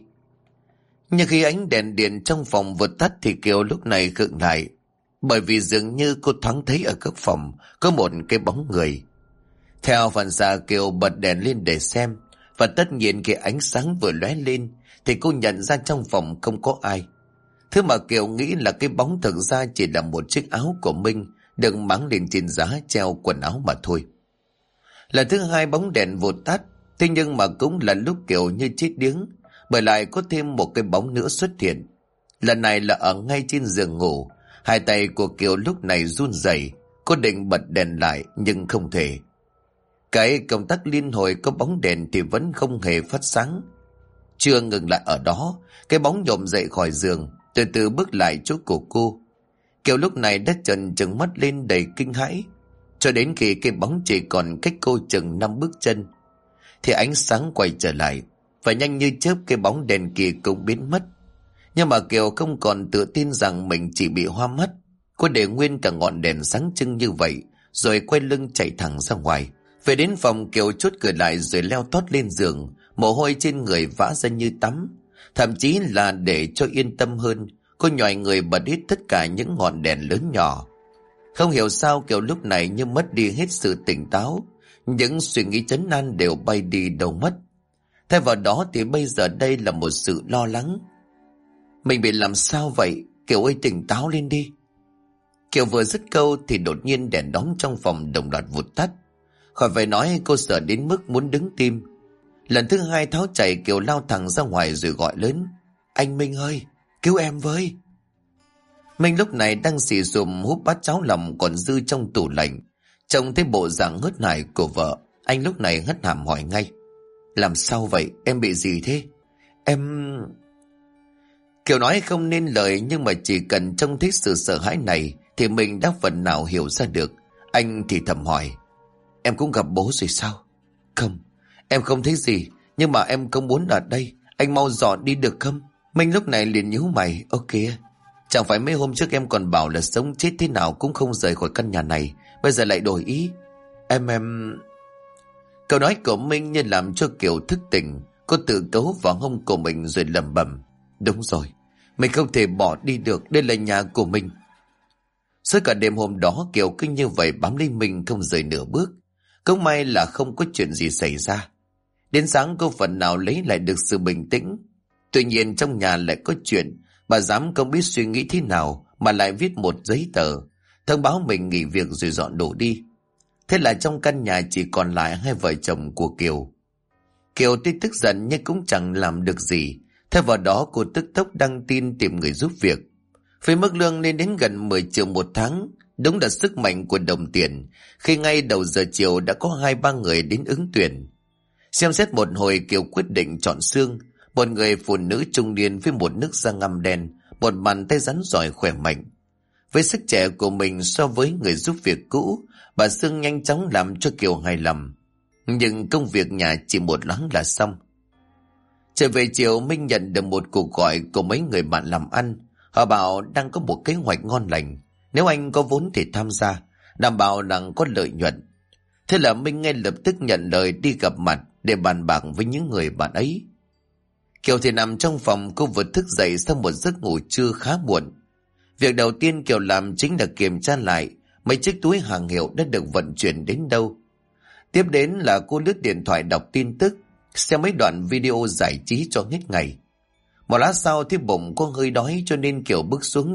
Nhưng khi ánh đèn điện trong phòng vừa tắt thì Kiều lúc này khựng lại. Bởi vì dường như cô thoáng thấy ở góc phòng có một cái bóng người. Theo phản xạ Kiều bật đèn lên để xem. Và tất nhiên khi ánh sáng vừa lóe lên thì cô nhận ra trong phòng không có ai. Thứ mà Kiều nghĩ là cái bóng thực ra chỉ là một chiếc áo của Minh được máng lên trên giá treo quần áo mà thôi. Lần thứ hai bóng đèn vụt tắt. Thế nhưng mà cũng là lúc Kiều như chết điếng, bởi lại có thêm một cái bóng nữa xuất hiện. Lần này là ở ngay trên giường ngủ. Hai tay của Kiều lúc này run rẩy. Cô định bật đèn lại nhưng không thể. Cái công tắc liên hồi có bóng đèn thì vẫn không hề phát sáng. Chưa ngừng lại ở đó, cái bóng nhổm dậy khỏi giường, từ từ bước lại chỗ của cô. Kiều lúc này đã trừng mắt lên đầy kinh hãi. Cho đến khi cái bóng chỉ còn cách cô chừng 5 bước chân thì ánh sáng quay trở lại. Và nhanh như chớp cái bóng đèn kia cũng biến mất. Nhưng mà Kiều không còn tự tin rằng mình chỉ bị hoa mắt. Cô để nguyên cả ngọn đèn sáng trưng như vậy, rồi quay lưng chạy thẳng ra ngoài. Về đến phòng, Kiều chốt cửa lại rồi leo tót lên giường. Mồ hôi trên người vã ra như tắm. Thậm chí là để cho yên tâm hơn, cô nhòi người bật hết tất cả những ngọn đèn lớn nhỏ. Không hiểu sao Kiều lúc này như mất đi hết sự tỉnh táo. Những suy nghĩ trấn an đều bay đi đâu mất. Thay vào đó thì bây giờ đây là một sự lo lắng. Mình bị làm sao vậy? Kiều ơi, tỉnh táo lên đi. Kiều vừa dứt câu thì đột nhiên đèn đóm trong phòng đồng loạt vụt tắt. Khỏi phải nói, cô sợ đến mức muốn đứng tim. Lần thứ hai tháo chạy, Kiều lao thẳng ra ngoài rồi gọi lớn: Anh Minh ơi, cứu em với. Minh lúc này đang xì xùm húp bát cháo lòng còn dư trong tủ lạnh. Trông thấy bộ dạng hớt hải của vợ, anh lúc này hất hàm hỏi ngay: Làm sao vậy? Em bị gì thế? Em... Kiều nói không nên lời, nhưng mà chỉ cần trông thấy sự sợ hãi này thì mình đã phần nào hiểu ra được. Anh thì thầm hỏi: Em cũng gặp bố rồi sao? Không, em không thấy gì, nhưng mà em không muốn ở đây. Anh mau dọn đi được không? Minh lúc này liền nhíu mày: Ơ kìa, chẳng phải mấy hôm trước em còn bảo là sống chết thế nào cũng không rời khỏi căn nhà này, bây giờ lại đổi ý? Em... Câu nói của Minh như làm cho Kiều thức tỉnh. Cô tự cấu vào hông của mình rồi lẩm bẩm: Đúng rồi, mình không thể bỏ đi được, đây là nhà của mình. Suốt cả đêm hôm đó Kiều cứ như vậy bám lấy Minh không rời nửa bước. Cũng may là không có chuyện gì xảy ra. Đến sáng cô phần nào lấy lại được sự bình tĩnh. Tuy nhiên trong nhà lại có chuyện. Bà giám không biết suy nghĩ thế nào mà lại viết một giấy tờ thông báo mình nghỉ việc rồi dọn đồ đi. Thế là trong căn nhà chỉ còn lại hai vợ chồng của Kiều. Kiều tuy tức giận nhưng cũng chẳng làm được gì. Thay vào đó cô tức tốc đăng tin tìm người giúp việc. Với mức lương lên đến gần 10 triệu một tháng, đúng là sức mạnh của đồng tiền, khi ngay đầu giờ chiều đã có 2-3 người đến ứng tuyển. Xem xét một hồi, Kiều quyết định chọn Sương, một người phụ nữ trung niên với một nước da ngăm đen, một bàn tay rắn giỏi khỏe mạnh. Với sức trẻ của mình so với người giúp việc cũ, bà Sương nhanh chóng làm cho Kiều hài lòng. Nhưng công việc nhà chỉ một loáng là xong. Trở về chiều, Minh nhận được một cuộc gọi của mấy người bạn làm ăn. Họ bảo đang có một kế hoạch ngon lành, nếu anh có vốn thì tham gia, đảm bảo rằng có lợi nhuận. Thế là Minh ngay lập tức nhận lời đi gặp mặt để bàn bạc với những người bạn ấy. Kiều thì nằm trong phòng, cô vừa thức dậy sau một giấc ngủ trưa khá muộn. Việc đầu tiên Kiều làm chính là kiểm tra lại mấy chiếc túi hàng hiệu đã được vận chuyển đến đâu. Tiếp đến là cô lướt điện thoại đọc tin tức, xem mấy đoạn video giải trí cho hết ngày. Một lát sau thì bụng có hơi đói cho nên Kiều bước xuống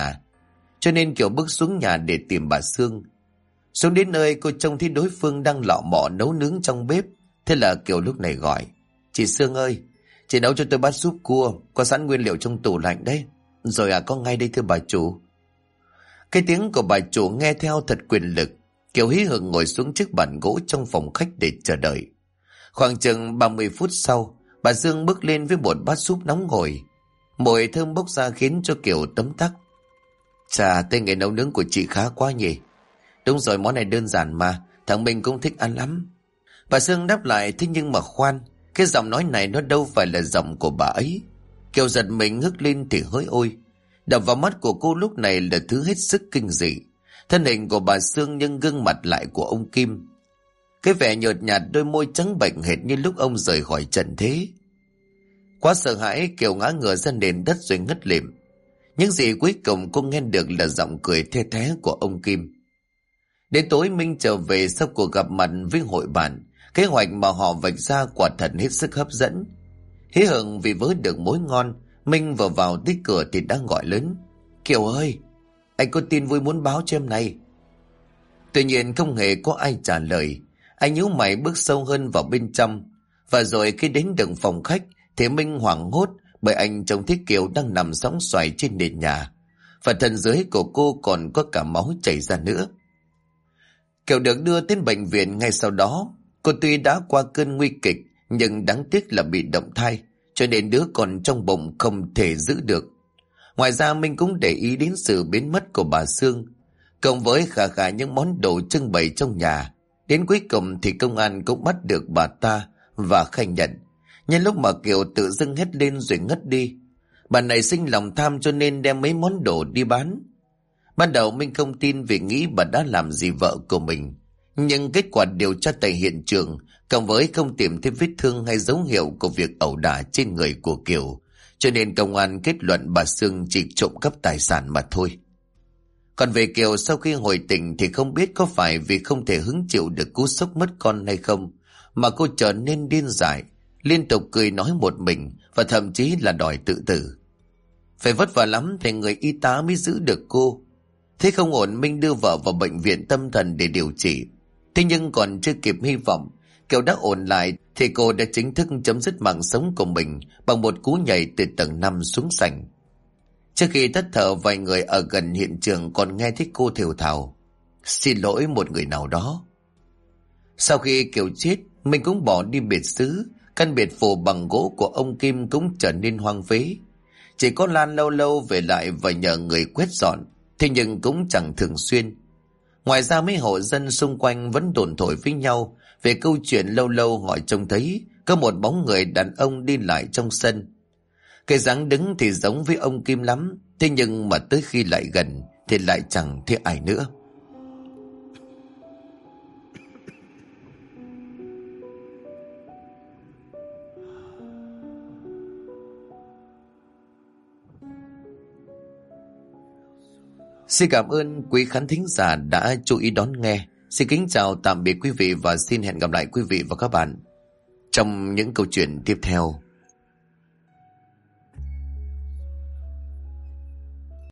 nhà để tìm bà Sương. Xuống đến nơi cô trông thấy đối phương đang lọ mọ nấu nướng trong bếp. Thế là Kiều lúc này gọi: Chị Sương ơi, chị nấu cho tôi bát súp cua, có sẵn nguyên liệu trong tủ lạnh đấy. Rồi có ngay đây thưa bà chủ. Cái tiếng của bà chủ nghe theo thật quyền lực. Kiều hí hửng ngồi xuống chiếc bàn gỗ trong phòng khách để chờ đợi. Khoảng chừng 30 phút sau, bà Dương bước lên với một bát súp nóng hổi. Mùi thơm bốc ra khiến cho Kiều tấm tắc. Chà, tay nghề nấu nướng của chị khá quá nhỉ. Đúng rồi, món này đơn giản mà, thằng Minh cũng thích ăn lắm. Bà Dương đáp lại: Thế nhưng mà khoan, Cái giọng nói này nó đâu phải là giọng của bà ấy. Kiều giật mình ngước lên thì hỡi ôi. Đập vào mắt của cô lúc này là thứ hết sức kinh dị. Thân hình của bà Sương nhưng gương mặt lại của ông Kim. Cái vẻ nhợt nhạt, đôi môi trắng bệnh hệt như lúc ông rời khỏi trần thế. Quá sợ hãi, Kiều ngã ngửa ra nền đất rồi ngất lịm. Những gì cuối cùng cô nghe được là giọng cười the thé của ông Kim. Đến tối Minh trở về sau cuộc gặp mặt với hội bạn. Kế hoạch mà họ vạch ra quả thật hết sức hấp dẫn. Hí hửng vì vớ được mối ngon, Minh vừa vào tới cửa thì đã gọi lớn: Kiều ơi, anh có tin vui muốn báo cho em này. Tuy nhiên không hề có ai trả lời. Anh nhíu mày bước sâu hơn vào bên trong. Và rồi khi đến được phòng khách thì Minh hoảng hốt bởi anh trông thấy Kiều đang nằm sõng xoài trên nền nhà. Và thân dưới của cô còn có cả máu chảy ra nữa. Kiều được đưa đến bệnh viện ngay sau đó. Cô tuy đã qua cơn nguy kịch nhưng đáng tiếc là bị động thai, cho nên đứa con trong bụng không thể giữ được. Ngoài ra Minh cũng để ý đến sự biến mất của bà Sương, cộng với khả những món đồ trưng bày trong nhà. Đến cuối cùng thì công an cũng bắt được bà ta và khai nhận. Nhân lúc mà Kiều tự dưng hét lên rồi ngất đi, bà này sinh lòng tham cho nên đem mấy món đồ đi bán. Ban đầu Minh không tin vì nghĩ bà đã làm gì vợ của mình. Nhưng kết quả điều tra tại hiện trường, cộng với không tìm thấy vết thương hay dấu hiệu của việc ẩu đả trên người của Kiều, cho nên công an kết luận bà Sương chỉ trộm cắp tài sản mà thôi. Còn về Kiều sau khi hồi tỉnh thì không biết có phải vì không thể hứng chịu được cú sốc mất con hay không, mà cô trở nên điên dại, liên tục cười nói một mình và thậm chí là đòi tự tử. Phải vất vả lắm thì người y tá mới giữ được cô. Thế không ổn, Minh đưa vợ vào bệnh viện tâm thần để điều trị. Thế nhưng còn chưa kịp hy vọng Kiều đã ổn lại thì cô đã chính thức chấm dứt mạng sống của mình bằng một cú nhảy từ tầng 5 xuống sảnh. Trước khi tắt thở, vài người ở gần hiện trường còn nghe thấy cô thều thào: Xin lỗi một người nào đó. Sau khi Kiều chết, mình cũng bỏ đi biệt xứ. Căn biệt phủ bằng gỗ của ông Kim cũng trở nên hoang phế. Chỉ có Lan lâu lâu về lại và nhờ người quét dọn, thế nhưng cũng chẳng thường xuyên. Ngoài ra mấy hộ dân xung quanh vẫn đồn thổi với nhau về câu chuyện lâu lâu họ trông thấy có một bóng người đàn ông đi lại trong sân. Cái dáng đứng thì giống với ông Kim lắm, thế nhưng mà tới khi lại gần thì lại chẳng thấy ai nữa. Xin cảm ơn quý khán thính giả đã chú ý đón nghe. Xin kính chào tạm biệt quý vị và xin hẹn gặp lại quý vị và các bạn trong những câu chuyện tiếp theo.